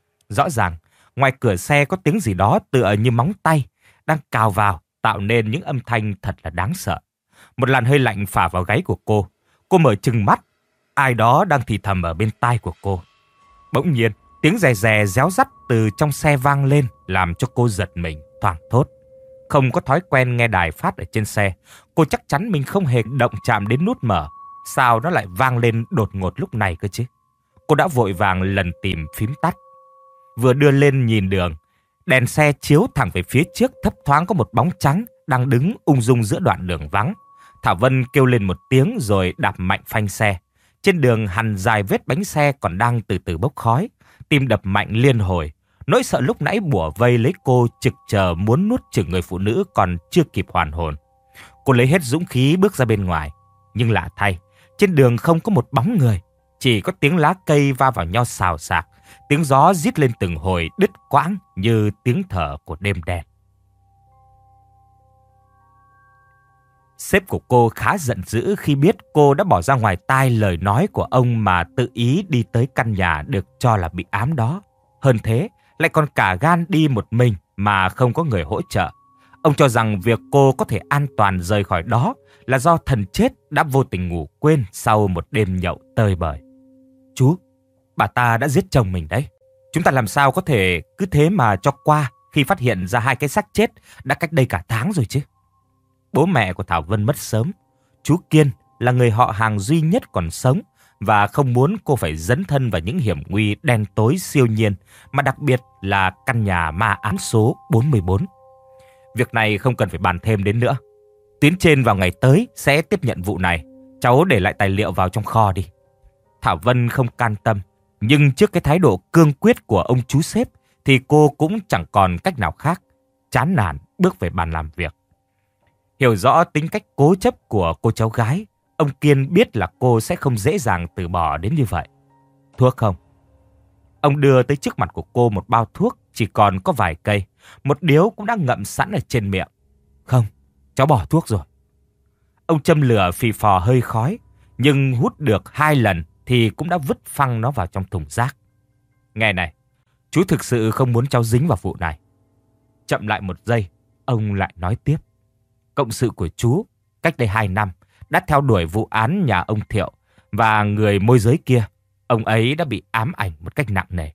Rõ ràng, ngoài cửa xe có tiếng gì đó tựa như móng tay đang cào vào, tạo nên những âm thanh thật là đáng sợ. Một làn hơi lạnh phả vào gáy của cô. Cô mở trừng mắt, ai đó đang thì thầm ở bên tai của cô. Bỗng nhiên, tiếng rè rè réo rắt từ trong xe vang lên, làm cho cô giật mình, thoảng thốt. Không có thói quen nghe đài phát ở trên xe, cô chắc chắn mình không hề động chạm đến nút mở. Sao nó lại vang lên đột ngột lúc này cơ chứ? Cô đã vội vàng lần tìm phím tắt. Vừa đưa lên nhìn đường, đèn xe chiếu thẳng về phía trước, thấp thoáng có một bóng trắng đang đứng ung dung giữa đoạn đường vắng. Thảo Vân kêu lên một tiếng rồi đạp mạnh phanh xe. Trên đường hằn dài vết bánh xe còn đang từ từ bốc khói. Tim đập mạnh liên hồi. Nỗi sợ lúc nãy bủa vây lấy cô trực chờ muốn nuốt chửng người phụ nữ còn chưa kịp hoàn hồn. Cô lấy hết dũng khí bước ra bên ngoài. Nhưng lạ thay, trên đường không có một bóng người. Chỉ có tiếng lá cây va vào nhau xào xạc. Tiếng gió rít lên từng hồi đứt quãng như tiếng thở của đêm đen. Sếp của cô khá giận dữ khi biết cô đã bỏ ra ngoài tai lời nói của ông mà tự ý đi tới căn nhà được cho là bị ám đó. Hơn thế, lại còn cả gan đi một mình mà không có người hỗ trợ. Ông cho rằng việc cô có thể an toàn rời khỏi đó là do thần chết đã vô tình ngủ quên sau một đêm nhậu tơi bời. Chú, bà ta đã giết chồng mình đấy. Chúng ta làm sao có thể cứ thế mà cho qua khi phát hiện ra hai cái xác chết đã cách đây cả tháng rồi chứ. Bố mẹ của Thảo Vân mất sớm. Chú Kiên là người họ hàng duy nhất còn sống và không muốn cô phải dấn thân vào những hiểm nguy đen tối siêu nhiên, mà đặc biệt là căn nhà ma ám số 44. Việc này không cần phải bàn thêm đến nữa. Tuyến trên vào ngày tới sẽ tiếp nhận vụ này. Cháu để lại tài liệu vào trong kho đi. Thảo Vân không can tâm, nhưng trước cái thái độ cương quyết của ông chú sếp thì cô cũng chẳng còn cách nào khác. Chán nản bước về bàn làm việc. Hiểu rõ tính cách cố chấp của cô cháu gái, ông Kiên biết là cô sẽ không dễ dàng từ bỏ đến như vậy. Thuốc không? Ông đưa tới trước mặt của cô một bao thuốc chỉ còn có vài cây. Một điếu cũng đã ngậm sẵn ở trên miệng. Không, cháu bỏ thuốc rồi. Ông châm lửa phì phò hơi khói, nhưng hút được 2 lần thì cũng đã vứt phăng nó vào trong thùng rác. Nghe này, chú thực sự không muốn cháu dính vào vụ này. Chậm lại một giây, ông lại nói tiếp. Cộng sự của chú, cách đây 2 năm, đã theo đuổi vụ án nhà ông Thiệu và người môi giới kia. Ông ấy đã bị ám ảnh một cách nặng nề.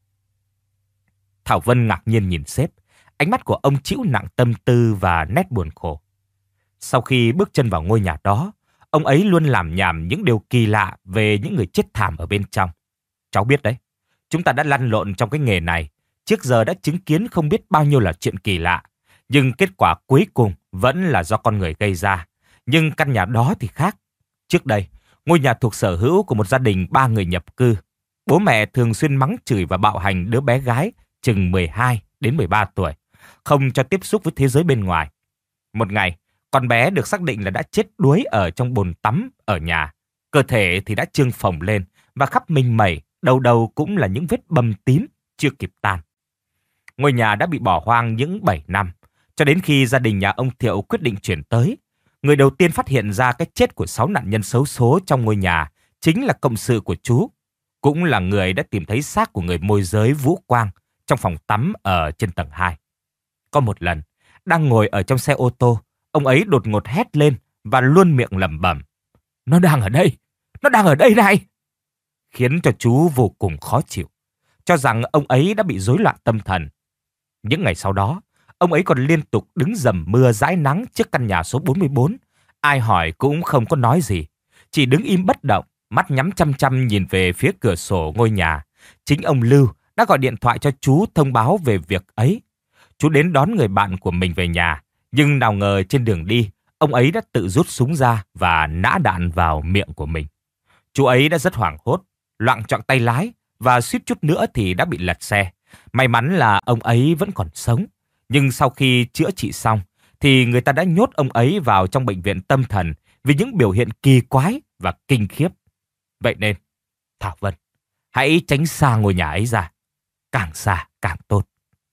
Thảo Vân ngạc nhiên nhìn sếp. Ánh mắt của ông trĩu nặng tâm tư và nét buồn khổ. Sau khi bước chân vào ngôi nhà đó, ông ấy luôn làm nhảm những điều kỳ lạ về những người chết thảm ở bên trong. Cháu biết đấy, chúng ta đã lăn lộn trong cái nghề này. Trước giờ đã chứng kiến không biết bao nhiêu là chuyện kỳ lạ. Nhưng kết quả cuối cùng vẫn là do con người gây ra. Nhưng căn nhà đó thì khác. Trước đây, ngôi nhà thuộc sở hữu của một gia đình 3 người nhập cư. Bố mẹ thường xuyên mắng chửi và bạo hành đứa bé gái chừng 12 đến 13 tuổi, không cho tiếp xúc với thế giới bên ngoài. Một ngày, con bé được xác định là đã chết đuối ở trong bồn tắm ở nhà. Cơ thể thì đã trương phồng lên và khắp mình mẩy, đầu đầu cũng là những vết bầm tím chưa kịp tan. Ngôi nhà đã bị bỏ hoang những 7 năm, cho đến khi gia đình nhà ông Thiệu quyết định chuyển tới. Người đầu tiên phát hiện ra cái chết của 6 nạn nhân xấu số trong ngôi nhà chính là cộng sự của chú, cũng là người đã tìm thấy xác của người môi giới Vũ Quang trong phòng tắm ở trên tầng 2. Có một lần, đang ngồi ở trong xe ô tô, ông ấy đột ngột hét lên và luôn miệng lẩm bẩm. Nó đang ở đây! Nó đang ở đây này! Khiến cho chú vô cùng khó chịu, cho rằng ông ấy đã bị rối loạn tâm thần. Những ngày sau đó, ông ấy còn liên tục đứng dầm mưa dãi nắng trước căn nhà số 44. Ai hỏi cũng không có nói gì, chỉ đứng im bất động, mắt nhắm chăm chăm nhìn về phía cửa sổ ngôi nhà. Chính ông Lưu đã gọi điện thoại cho chú thông báo về việc ấy. Chú đến đón người bạn của mình về nhà, nhưng nào ngờ trên đường đi, ông ấy đã tự rút súng ra và nã đạn vào miệng của mình. Chú ấy đã rất hoảng hốt, loạng choạng tay lái và suýt chút nữa thì đã bị lật xe. May mắn là ông ấy vẫn còn sống. Nhưng sau khi chữa trị xong, thì người ta đã nhốt ông ấy vào trong bệnh viện tâm thần vì những biểu hiện kỳ quái và kinh khiếp. Vậy nên, Thảo Vân, hãy tránh xa ngôi nhà ấy ra. Càng xa càng tốt.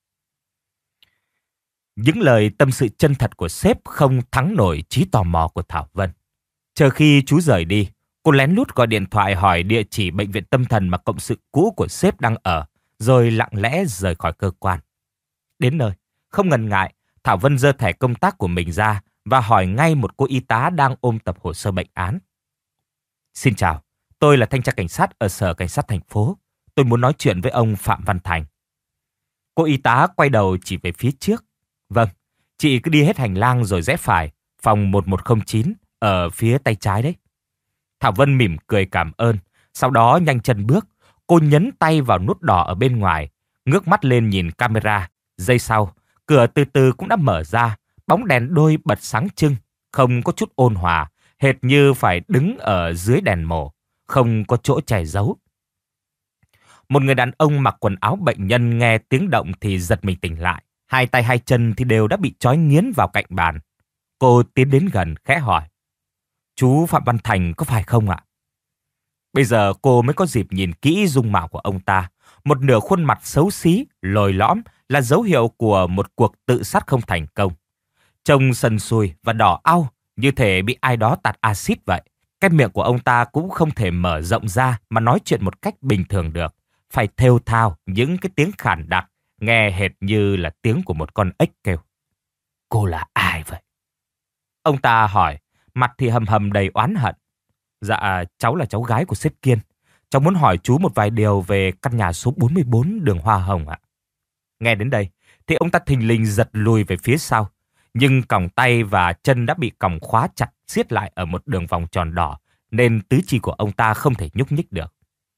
Những lời tâm sự chân thật của sếp không thắng nổi trí tò mò của Thảo Vân. Chờ khi chú rời đi, cô lén lút gọi điện thoại hỏi địa chỉ bệnh viện tâm thần mà cộng sự cũ của sếp đang ở, rồi lặng lẽ rời khỏi cơ quan. Đến nơi, không ngần ngại, Thảo Vân giơ thẻ công tác của mình ra và hỏi ngay một cô y tá đang ôm tập hồ sơ bệnh án. Xin chào, tôi là thanh tra cảnh sát ở Sở Cảnh sát thành phố. Tôi muốn nói chuyện với ông Phạm Văn Thành. Cô y tá quay đầu chỉ về phía trước. Vâng, chị cứ đi hết hành lang rồi rẽ phải, phòng 1109 ở phía tay trái đấy. Thảo Vân mỉm cười cảm ơn, sau đó nhanh chân bước. Cô nhấn tay vào nút đỏ ở bên ngoài, ngước mắt lên nhìn camera. Giây sau, cửa từ từ cũng đã mở ra, bóng đèn đôi bật sáng trưng, không có chút ôn hòa, hệt như phải đứng ở dưới đèn mổ, không có chỗ che giấu. Một người đàn ông mặc quần áo bệnh nhân nghe tiếng động thì giật mình tỉnh lại. Hai tay hai chân thì đều đã bị trói nghiến vào cạnh bàn. Cô tiến đến gần khẽ hỏi. Chú Phạm Văn Thành có phải không ạ? Bây giờ cô mới có dịp nhìn kỹ dung mạo của ông ta. Một nửa khuôn mặt xấu xí, lồi lõm là dấu hiệu của một cuộc tự sát không thành công. Trông sần sùi và đỏ au như thể bị ai đó tạt axit vậy. Cái miệng của ông ta cũng không thể mở rộng ra mà nói chuyện một cách bình thường được. Phải thều thào những cái tiếng khản đặc, nghe hệt như là tiếng của một con ếch kêu. Cô là ai vậy? Ông ta hỏi, mặt thì hầm hầm đầy oán hận. Dạ, cháu là cháu gái của sếp Kiên. Cháu muốn hỏi chú một vài điều về căn nhà số 44 đường Hoa Hồng ạ. Nghe đến đây, thì ông ta thình lình giật lùi về phía sau. Nhưng còng tay và chân đã bị còng khóa chặt siết lại ở một đường vòng tròn đỏ, nên tứ chi của ông ta không thể nhúc nhích được.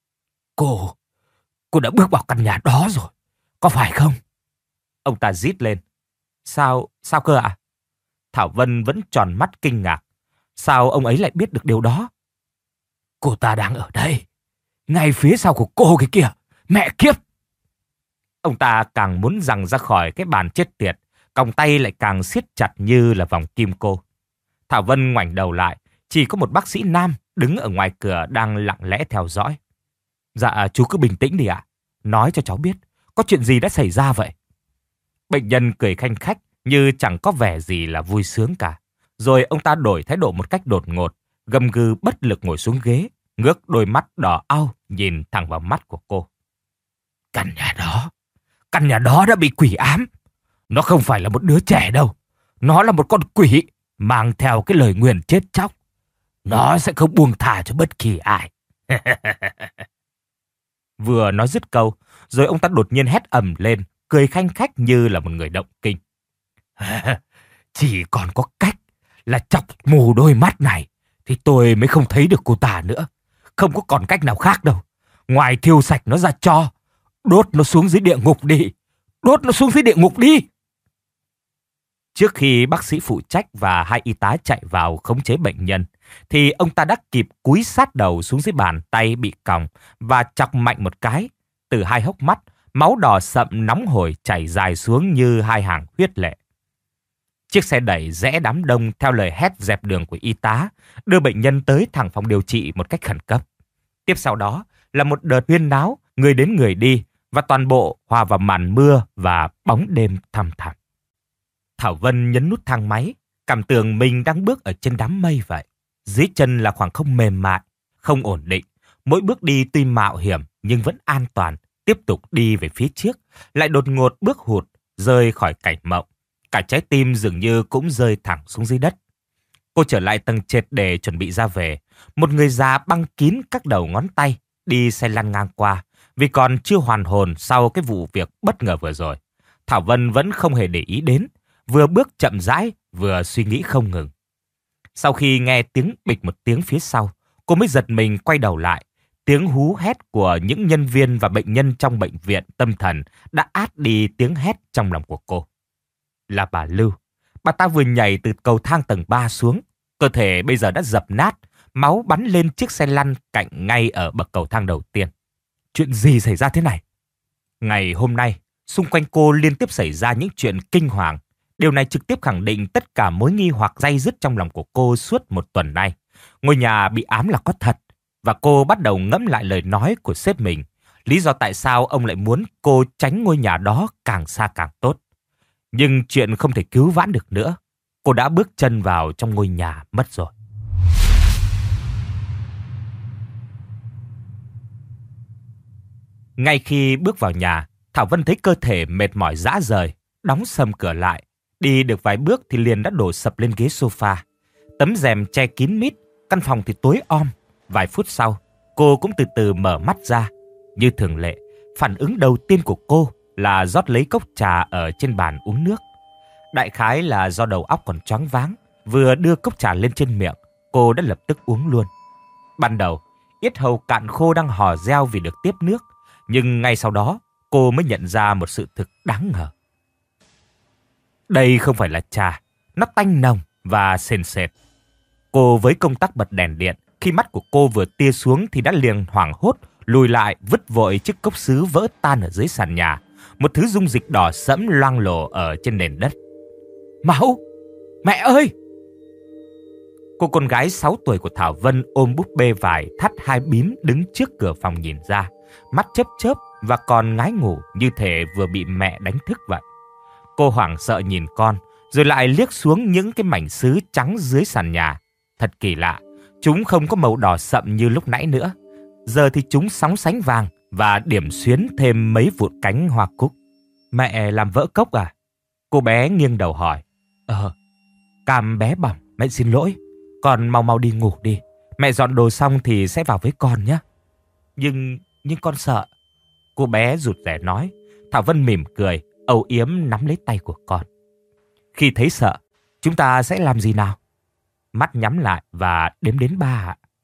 Cô đã bước vào căn nhà đó rồi, có phải không? Ông ta rít lên. Sao cơ ạ? Thảo Vân vẫn tròn mắt kinh ngạc. Sao ông ấy lại biết được điều đó? Cô ta đang ở đây, ngay phía sau của cô kìa, mẹ kiếp! Ông ta càng muốn giằng ra khỏi cái bàn chết tiệt, còng tay lại càng siết chặt như là vòng kim cô. Thảo Vân ngoảnh đầu lại, chỉ có một bác sĩ nam đứng ở ngoài cửa đang lặng lẽ theo dõi. Dạ, chú cứ bình tĩnh đi ạ. Nói cho cháu biết, có chuyện gì đã xảy ra vậy? Bệnh nhân cười khanh khách như chẳng có vẻ gì là vui sướng cả. Rồi ông ta đổi thái độ một cách đột ngột, gầm gừ bất lực ngồi xuống ghế, ngước đôi mắt đỏ au nhìn thẳng vào mắt của cô. Căn nhà đó đã bị quỷ ám. Nó không phải là một đứa trẻ đâu. Nó là một con quỷ mang theo cái lời nguyền chết chóc. Nó sẽ không buông thả cho bất kỳ ai. Vừa nói dứt câu, rồi ông ta đột nhiên hét ầm lên, cười khanh khách như là một người động kinh. Chỉ còn có cách là chọc mù đôi mắt này thì tôi mới không thấy được cô ta nữa. Không có còn cách nào khác đâu. Ngoài thiêu sạch nó ra tro, đốt nó xuống dưới địa ngục đi. Đốt nó xuống dưới địa ngục đi. Trước khi bác sĩ phụ trách và hai y tá chạy vào khống chế bệnh nhân, thì ông ta đã kịp cúi sát đầu xuống dưới bàn tay bị còng và chọc mạnh một cái. Từ hai hốc mắt, máu đỏ sậm nóng hổi chảy dài xuống như hai hàng huyết lệ. Chiếc xe đẩy rẽ đám đông theo lời hét dẹp đường của y tá, đưa bệnh nhân tới thẳng phòng điều trị một cách khẩn cấp. Tiếp sau đó là một đợt huyên náo, người đến người đi, và toàn bộ hòa vào màn mưa và bóng đêm thăm thẳm. Thảo Vân nhấn nút thang máy, cảm tưởng mình đang bước ở trên đám mây vậy. Dưới chân là khoảng không mềm mại, không ổn định. Mỗi bước đi tuy mạo hiểm nhưng vẫn an toàn. Tiếp tục đi về phía trước, lại đột ngột bước hụt, rơi khỏi cảnh mộng. Cả trái tim dường như cũng rơi thẳng xuống dưới đất. Cô trở lại tầng trệt để chuẩn bị ra về. Một người già băng kín các đầu ngón tay, đi xe lăn ngang qua, vì còn chưa hoàn hồn sau cái vụ việc bất ngờ vừa rồi. Thảo Vân vẫn không hề để ý đến, vừa bước chậm rãi, vừa suy nghĩ không ngừng. Sau khi nghe tiếng bịch một tiếng phía sau, cô mới giật mình quay đầu lại. Tiếng hú hét của những nhân viên và bệnh nhân trong bệnh viện tâm thần đã át đi tiếng hét trong lòng của cô. Là bà Lưu. Bà ta vừa nhảy từ cầu thang tầng 3 xuống. Cơ thể bây giờ đã dập nát, máu bắn lên chiếc xe lăn cạnh ngay ở bậc cầu thang đầu tiên. Chuyện gì xảy ra thế này? Ngày hôm nay, xung quanh cô liên tiếp xảy ra những chuyện kinh hoàng. Điều này trực tiếp khẳng định tất cả mối nghi hoặc day dứt trong lòng của cô suốt một tuần nay. Ngôi nhà bị ám là có thật. Và cô bắt đầu ngẫm lại lời nói của sếp mình. Lý do tại sao ông lại muốn cô tránh ngôi nhà đó càng xa càng tốt. Nhưng chuyện không thể cứu vãn được nữa. Cô đã bước chân vào trong ngôi nhà mất rồi. Ngay khi bước vào nhà, Thảo Vân thấy cơ thể mệt mỏi rã rời, đóng sầm cửa lại. Đi được vài bước thì liền đã đổ sập lên ghế sofa. Tấm rèm che kín mít, căn phòng thì tối om. Vài phút sau, cô cũng từ từ mở mắt ra. Như thường lệ, phản ứng đầu tiên của cô là rót lấy cốc trà ở trên bàn uống nước. Đại khái là do đầu óc còn choáng váng, vừa đưa cốc trà lên trên miệng, cô đã lập tức uống luôn. Ban đầu, yết hầu cạn khô đang hò reo vì được tiếp nước, nhưng ngay sau đó, cô mới nhận ra một sự thực đáng ngờ. Đây không phải là trà, nó tanh nồng và sền sệt. Cô với công tắc bật đèn điện, khi mắt của cô vừa tia xuống thì đã liền hoảng hốt, lùi lại vứt vội chiếc cốc sứ vỡ tan ở dưới sàn nhà. Một thứ dung dịch đỏ sẫm loang lổ ở trên nền đất. Máu! Mẹ ơi! Cô con gái 6 tuổi của Thảo Vân ôm búp bê vải thắt hai bím đứng trước cửa phòng nhìn ra, mắt chớp chớp và còn ngái ngủ như thể vừa bị mẹ đánh thức vậy. Cô hoảng sợ nhìn con, rồi lại liếc xuống những cái mảnh sứ trắng dưới sàn nhà. Thật kỳ lạ, chúng không có màu đỏ sậm như lúc nãy nữa. Giờ thì chúng sóng sánh vàng và điểm xuyến thêm mấy vụn cánh hoa cúc. Mẹ làm vỡ cốc à? Cô bé nghiêng đầu hỏi. Cam bé bỏng, mẹ xin lỗi. Con mau đi ngủ đi. Mẹ dọn đồ xong thì sẽ vào với con nhé. Nhưng con sợ. Cô bé rụt rè nói. Thảo Vân mỉm cười, âu yếm nắm lấy tay của con. Khi thấy sợ, chúng ta sẽ làm gì nào? Mắt nhắm lại và đếm đến 3 ạ.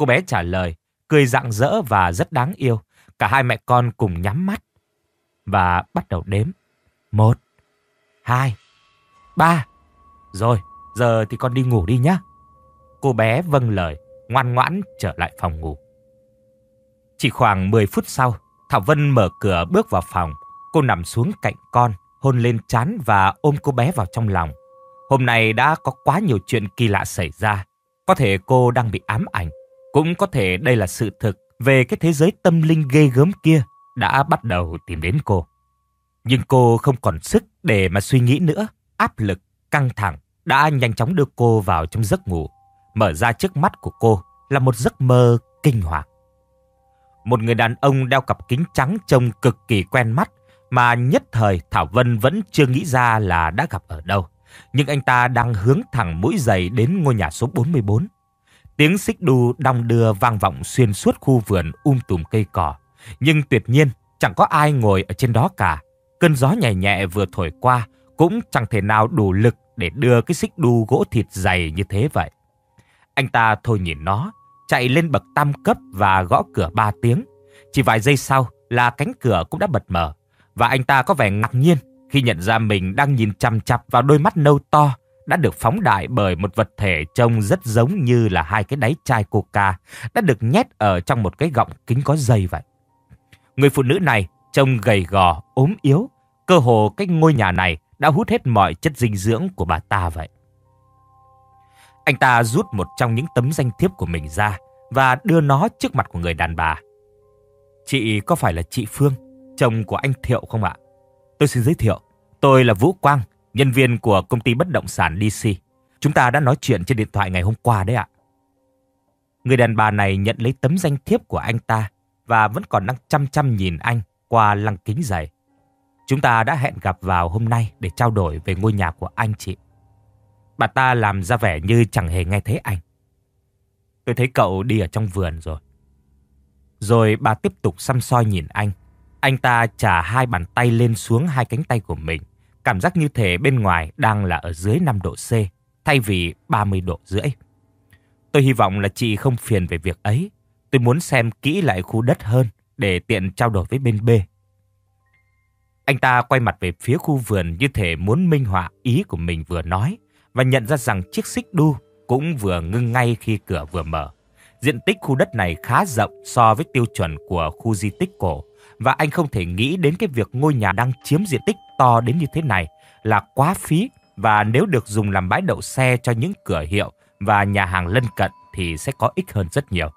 Cô bé trả lời, cười rạng rỡ và rất đáng yêu. Cả hai mẹ con cùng nhắm mắt và bắt đầu đếm. 1, 2, 3. Rồi, giờ thì con đi ngủ đi nhé. Cô bé vâng lời, ngoan ngoãn trở lại phòng ngủ. Chỉ khoảng 10 phút sau, Thảo Vân mở cửa bước vào phòng. Cô nằm xuống cạnh con, hôn lên trán và ôm cô bé vào trong lòng. Hôm nay đã có quá nhiều chuyện kỳ lạ xảy ra. Có thể cô đang bị ám ảnh, cũng có thể đây là sự thực về cái thế giới tâm linh ghê gớm kia đã bắt đầu tìm đến cô. Nhưng cô không còn sức để mà suy nghĩ nữa. Áp lực, căng thẳng đã nhanh chóng đưa cô vào trong giấc ngủ. Mở ra trước mắt của cô là một giấc mơ kinh hoàng. Một người đàn ông đeo cặp kính trắng trông cực kỳ quen mắt mà nhất thời Thảo Vân vẫn chưa nghĩ ra là đã gặp ở đâu. Nhưng anh ta đang hướng thẳng mũi giày đến ngôi nhà số 44. Tiếng xích đu đong đưa vang vọng xuyên suốt khu vườn tùm cây cỏ. Nhưng tuyệt nhiên chẳng có ai ngồi ở trên đó cả. Cơn gió nhẹ nhẹ vừa thổi qua cũng chẳng thể nào đủ lực để đưa cái xích đu gỗ thịt dày như thế vậy. Anh ta thôi nhìn nó, chạy lên bậc tam cấp và gõ cửa 3 tiếng. Chỉ vài giây sau là cánh cửa cũng đã bật mở. Và anh ta có vẻ ngạc nhiên khi nhận ra mình đang nhìn chằm chằm vào đôi mắt nâu to đã được phóng đại bởi một vật thể trông rất giống như là hai cái đáy chai coca đã được nhét ở trong một cái gọng kính có dây vậy. Người phụ nữ này trông gầy gò, ốm yếu, cơ hồ cái ngôi nhà này đã hút hết mọi chất dinh dưỡng của bà ta vậy. Anh ta rút một trong những tấm danh thiếp của mình ra và đưa nó trước mặt của người đàn bà. Chị có phải là chị Phương, chồng của anh Thiệu không ạ? Tôi xin giới thiệu, tôi là Vũ Quang, nhân viên của công ty bất động sản DC. Chúng ta đã nói chuyện trên điện thoại ngày hôm qua đấy ạ. Người đàn bà này nhận lấy tấm danh thiếp của anh ta và vẫn còn đang chăm chăm nhìn anh qua lăng kính dày. Chúng ta đã hẹn gặp vào hôm nay để trao đổi về ngôi nhà của anh chị. Bà ta làm ra vẻ như chẳng hề nghe thấy anh. Tôi thấy cậu đi ở trong vườn rồi. Rồi bà tiếp tục săm soi nhìn anh. Anh ta chà hai bàn tay lên xuống hai cánh tay của mình. Cảm giác như thể bên ngoài đang là ở dưới 5 độ C, thay vì 30 độ rưỡi. Tôi hy vọng là chị không phiền về việc ấy. Tôi muốn xem kỹ lại khu đất hơn để tiện trao đổi với bên B. Anh ta quay mặt về phía khu vườn như thể muốn minh họa ý của mình vừa nói và nhận ra rằng chiếc xích đu cũng vừa ngưng ngay khi cửa vừa mở. Diện tích khu đất này khá rộng so với tiêu chuẩn của khu di tích cổ và anh không thể nghĩ đến cái việc ngôi nhà đang chiếm diện tích to đến như thế này là quá phí, và nếu được dùng làm bãi đậu xe cho những cửa hiệu và nhà hàng lân cận thì sẽ có ích hơn rất nhiều.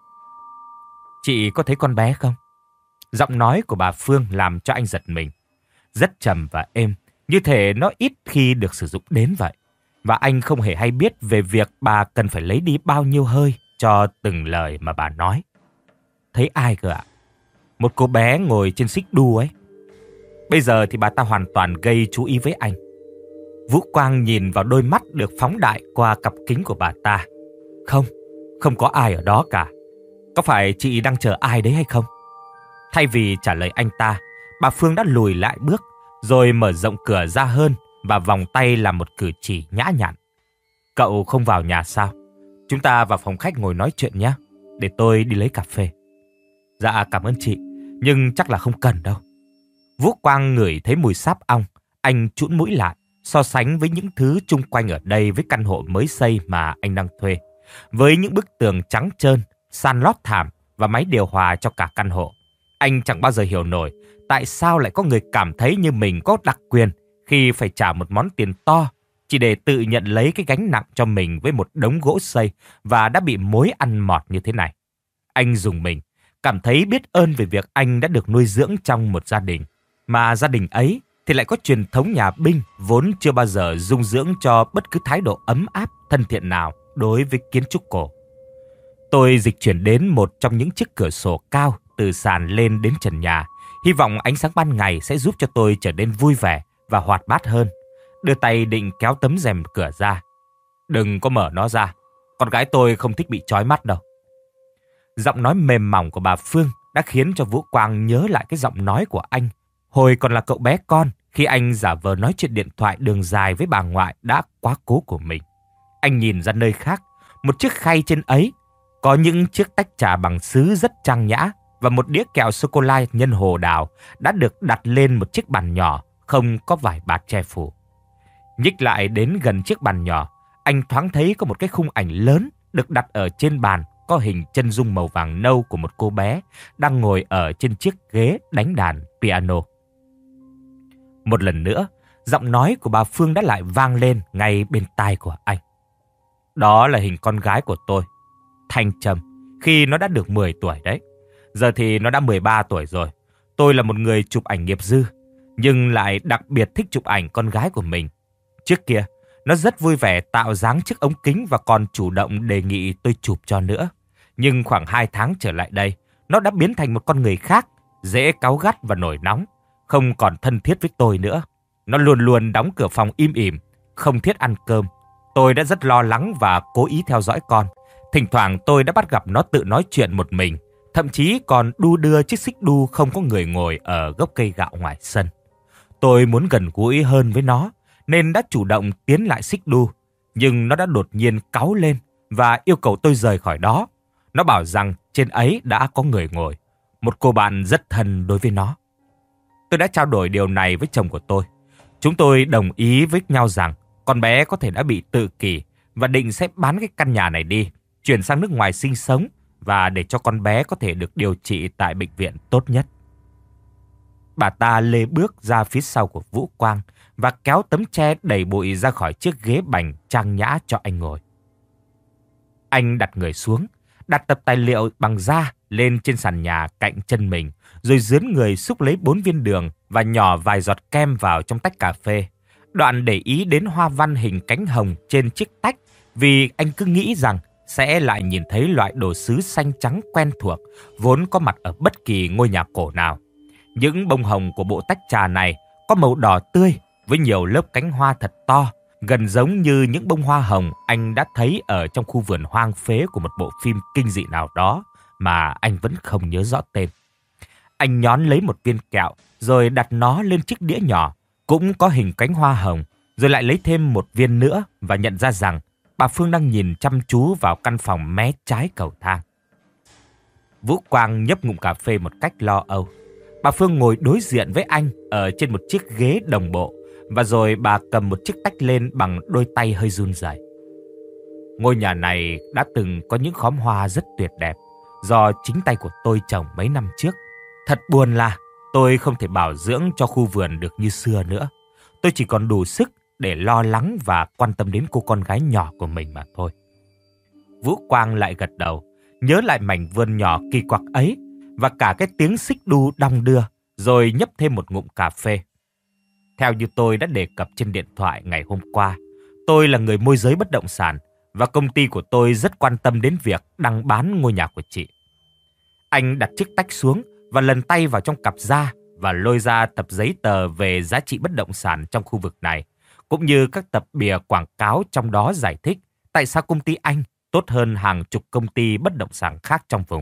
Chị có thấy con bé không? Giọng nói của bà Phương làm cho anh giật mình. Rất trầm và êm, như thể nó ít khi được sử dụng đến vậy. Và anh không hề hay biết về việc bà cần phải lấy đi bao nhiêu hơi cho từng lời mà bà nói. Thấy ai cơ ạ? Một cô bé ngồi trên xích đu ấy. Bây giờ thì bà ta hoàn toàn gây chú ý với anh. Vũ Quang nhìn vào đôi mắt được phóng đại qua cặp kính của bà ta. Không, không có ai ở đó cả. Có phải chị đang chờ ai đấy hay không? Thay vì trả lời anh ta, bà Phương đã lùi lại bước, rồi mở rộng cửa ra hơn và vòng tay làm một cử chỉ nhã nhặn. Cậu không vào nhà sao? Chúng ta vào phòng khách ngồi nói chuyện nhé, để tôi đi lấy cà phê. Dạ cảm ơn chị, nhưng chắc là không cần đâu. Vũ Quang ngửi thấy mùi sáp ong, anh trũn mũi lại, so sánh với những thứ chung quanh ở đây với căn hộ mới xây mà anh đang thuê. Với những bức tường trắng trơn, sàn lót thảm và máy điều hòa cho cả căn hộ. Anh chẳng bao giờ hiểu nổi tại sao lại có người cảm thấy như mình có đặc quyền khi phải trả một món tiền to chỉ để tự nhận lấy cái gánh nặng cho mình với một đống gỗ xây và đã bị mối ăn mọt như thế này. Anh rùng mình, cảm thấy biết ơn về việc anh đã được nuôi dưỡng trong một gia đình, mà gia đình ấy thì lại có truyền thống nhà binh vốn chưa bao giờ dung dưỡng cho bất cứ thái độ ấm áp, thân thiện nào đối với kiến trúc cổ. Tôi dịch chuyển đến một trong những chiếc cửa sổ cao từ sàn lên đến trần nhà, hy vọng ánh sáng ban ngày sẽ giúp cho tôi trở nên vui vẻ và hoạt bát hơn. Đưa tay định kéo tấm rèm cửa ra. Đừng có mở nó ra, con gái tôi không thích bị chói mắt đâu. Giọng nói mềm mỏng của bà Phương đã khiến cho Vũ Quang nhớ lại cái giọng nói của anh hồi còn là cậu bé con, khi anh giả vờ nói chuyện điện thoại đường dài với bà ngoại đã quá cố của mình. Anh nhìn ra nơi khác, một chiếc khay trên ấy Có những chiếc tách trà bằng sứ rất trang nhã và một đĩa kẹo sô-cô-la nhân hồ đào đã được đặt lên một chiếc bàn nhỏ không có vải bạt che phủ. Nhích lại đến gần chiếc bàn nhỏ, anh thoáng thấy có một cái khung ảnh lớn được đặt ở trên bàn, có hình chân dung màu vàng nâu của một cô bé đang ngồi ở trên chiếc ghế đánh đàn piano. Một lần nữa, giọng nói của bà Phương đã lại vang lên ngay bên tai của anh. Đó là hình con gái của tôi, Thanh Trâm, khi nó đã được 10 tuổi đấy. Giờ thì nó đã 13 tuổi rồi. Tôi là một người chụp ảnh nghiệp dư, nhưng lại đặc biệt thích chụp ảnh con gái của mình. Trước kia, nó rất vui vẻ tạo dáng trước ống kính và còn chủ động đề nghị tôi chụp cho nữa. Nhưng khoảng 2 tháng trở lại đây, nó đã biến thành một con người khác, dễ cáu gắt và nổi nóng, không còn thân thiết với tôi nữa. Nó luôn luôn đóng cửa phòng im ỉm, không thiết ăn cơm. Tôi đã rất lo lắng và cố ý theo dõi con. Thỉnh thoảng tôi đã bắt gặp nó tự nói chuyện một mình, thậm chí còn đu đưa chiếc xích đu không có người ngồi ở gốc cây gạo ngoài sân. Tôi muốn gần gũi hơn với nó, nên đã chủ động tiến lại xích đu. Nhưng nó đã đột nhiên cáu lên và yêu cầu tôi rời khỏi đó. Nó bảo rằng trên ấy đã có người ngồi, một cô bạn rất thân đối với nó. Tôi đã trao đổi điều này với chồng của tôi. Chúng tôi đồng ý với nhau rằng con bé có thể đã bị tự kỷ và định sẽ bán cái căn nhà này đi, chuyển sang nước ngoài sinh sống và để cho con bé có thể được điều trị tại bệnh viện tốt nhất. Bà ta lê bước ra phía sau của Vũ Quang và kéo tấm tre đầy bụi ra khỏi chiếc ghế bành trang nhã cho anh ngồi. Anh đặt người xuống, đặt tập tài liệu bằng da lên trên sàn nhà cạnh chân mình, rồi dướn người xúc lấy 4 viên đường và nhỏ vài giọt kem vào trong tách cà phê. Đoạn để ý đến hoa văn hình cánh hồng trên chiếc tách, vì anh cứ nghĩ rằng sẽ lại nhìn thấy loại đồ sứ xanh trắng quen thuộc, vốn có mặt ở bất kỳ ngôi nhà cổ nào. Những bông hồng của bộ tách trà này có màu đỏ tươi với nhiều lớp cánh hoa thật to, gần giống như những bông hoa hồng anh đã thấy ở trong khu vườn hoang phế của một bộ phim kinh dị nào đó mà anh vẫn không nhớ rõ tên. Anh nhón lấy một viên kẹo rồi đặt nó lên chiếc đĩa nhỏ, cũng có hình cánh hoa hồng, rồi lại lấy thêm một viên nữa và nhận ra rằng bà Phương đang nhìn chăm chú vào căn phòng mé trái cầu thang. Vũ Quang nhấp ngụm cà phê một cách lo âu. Bà Phương ngồi đối diện với anh ở trên một chiếc ghế đồng bộ, và rồi bà cầm một chiếc tách lên bằng đôi tay hơi run rẩy. Ngôi nhà này đã từng có những khóm hoa rất tuyệt đẹp, do chính tay của tôi trồng mấy năm trước. Thật buồn là tôi không thể bảo dưỡng cho khu vườn được như xưa nữa. Tôi chỉ còn đủ sức để lo lắng và quan tâm đến cô con gái nhỏ của mình mà thôi. Vũ Quang lại gật đầu, nhớ lại mảnh vườn nhỏ kỳ quặc ấy và cả cái tiếng xích đu đong đưa, rồi nhấp thêm một ngụm cà phê. Theo như tôi đã đề cập trên điện thoại ngày hôm qua, tôi là người môi giới bất động sản và công ty của tôi rất quan tâm đến việc đăng bán ngôi nhà của chị. Anh đặt chiếc tách xuống và lần tay vào trong cặp da và lôi ra tập giấy tờ về giá trị bất động sản trong khu vực này, cũng như các tập bìa quảng cáo trong đó giải thích tại sao công ty anh tốt hơn hàng chục công ty bất động sản khác trong vùng.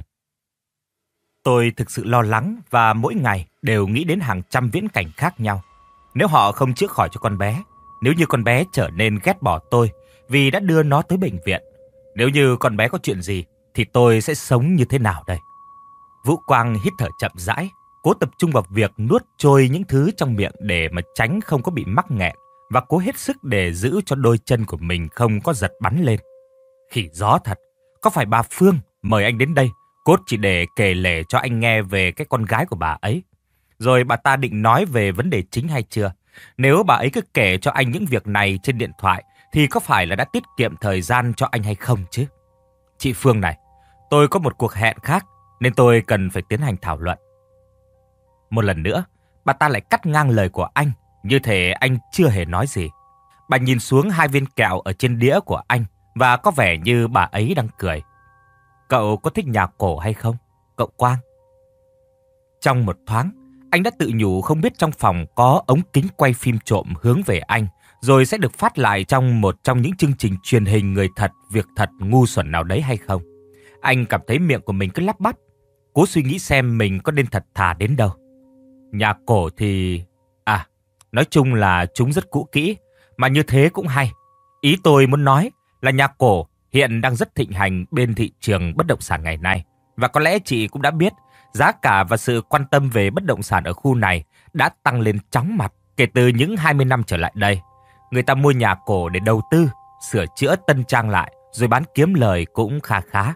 Tôi thực sự lo lắng và mỗi ngày đều nghĩ đến hàng trăm viễn cảnh khác nhau. Nếu họ không chữa khỏi cho con bé, nếu như con bé trở nên ghét bỏ tôi vì đã đưa nó tới bệnh viện, nếu như con bé có chuyện gì thì tôi sẽ sống như thế nào đây? Vũ Quang hít thở chậm rãi, cố tập trung vào việc nuốt trôi những thứ trong miệng để mà tránh không có bị mắc nghẹn và cố hết sức để giữ cho đôi chân của mình không có giật bắn lên. Khỉ gió thật, có phải bà Phương mời anh đến đây cốt chỉ để kể lể cho anh nghe về cái con gái của bà ấy? Rồi bà ta định nói về vấn đề chính hay chưa? Nếu bà ấy cứ kể cho anh những việc này trên điện thoại thì có phải là đã tiết kiệm thời gian cho anh hay không chứ? Chị Phương này, tôi có một cuộc hẹn khác nên tôi cần phải tiến hành thảo luận. Một lần nữa, bà ta lại cắt ngang lời của anh, như thể anh chưa hề nói gì. Bà nhìn xuống 2 viên kẹo ở trên đĩa của anh và có vẻ như bà ấy đang cười. Cậu có thích nhà cổ hay không, cậu Quang? Trong một thoáng, anh đã tự nhủ không biết trong phòng có ống kính quay phim trộm hướng về anh, rồi sẽ được phát lại trong một trong những chương trình truyền hình người thật, việc thật ngu xuẩn nào đấy hay không. Anh cảm thấy miệng của mình cứ lắp bắp, cố suy nghĩ xem mình có nên thật thà đến đâu. Nhà cổ thì... nói chung là chúng rất cũ kỹ, mà như thế cũng hay. Ý tôi muốn nói là nhà cổ hiện đang rất thịnh hành bên thị trường bất động sản ngày nay. Và có lẽ chị cũng đã biết, giá cả và sự quan tâm về bất động sản ở khu này đã tăng lên chóng mặt kể từ những 20 năm trở lại đây. Người ta mua nhà cổ để đầu tư, sửa chữa tân trang lại, rồi bán kiếm lời cũng kha khá.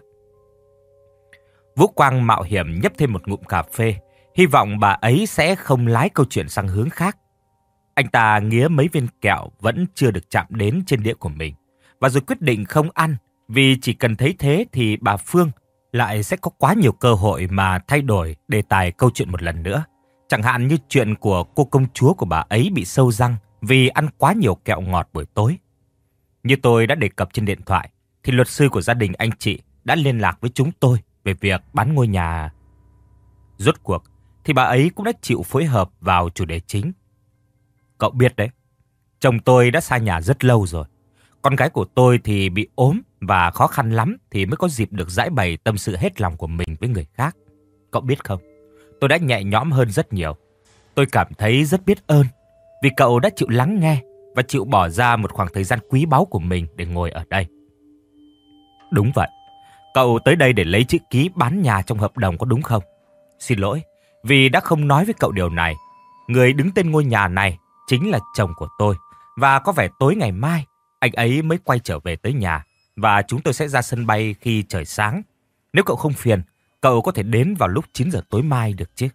Vũ Quang mạo hiểm nhấp thêm một ngụm cà phê, hy vọng bà ấy sẽ không lái câu chuyện sang hướng khác. Anh ta nghía mấy viên kẹo vẫn chưa được chạm đến trên đĩa của mình, và rồi quyết định không ăn, vì chỉ cần thấy thế thì bà Phương lại sẽ có quá nhiều cơ hội mà thay đổi đề tài câu chuyện một lần nữa. Chẳng hạn như chuyện của cô công chúa của bà ấy bị sâu răng vì ăn quá nhiều kẹo ngọt buổi tối. Như tôi đã đề cập trên điện thoại, thì luật sư của gia đình anh chị đã liên lạc với chúng tôi về việc bán ngôi nhà. Rốt cuộc thì bà ấy cũng đã chịu phối hợp vào chủ đề chính. Cậu biết đấy, chồng tôi đã xa nhà rất lâu rồi. Con gái của tôi thì bị ốm và khó khăn lắm thì mới có dịp được giải bày tâm sự hết lòng của mình với người khác. Cậu biết không, tôi đã nhẹ nhõm hơn rất nhiều. Tôi cảm thấy rất biết ơn vì cậu đã chịu lắng nghe và chịu bỏ ra một khoảng thời gian quý báu của mình để ngồi ở đây. Đúng vậy, cậu tới đây để lấy chữ ký bán nhà trong hợp đồng có đúng không? Xin lỗi vì đã không nói với cậu điều này. Người đứng tên ngôi nhà này chính là chồng của tôi, và có vẻ tối ngày mai anh ấy mới quay trở về tới nhà, và chúng tôi sẽ ra sân bay khi trời sáng. Nếu cậu không phiền, cậu có thể đến vào lúc 9 giờ tối mai được chứ?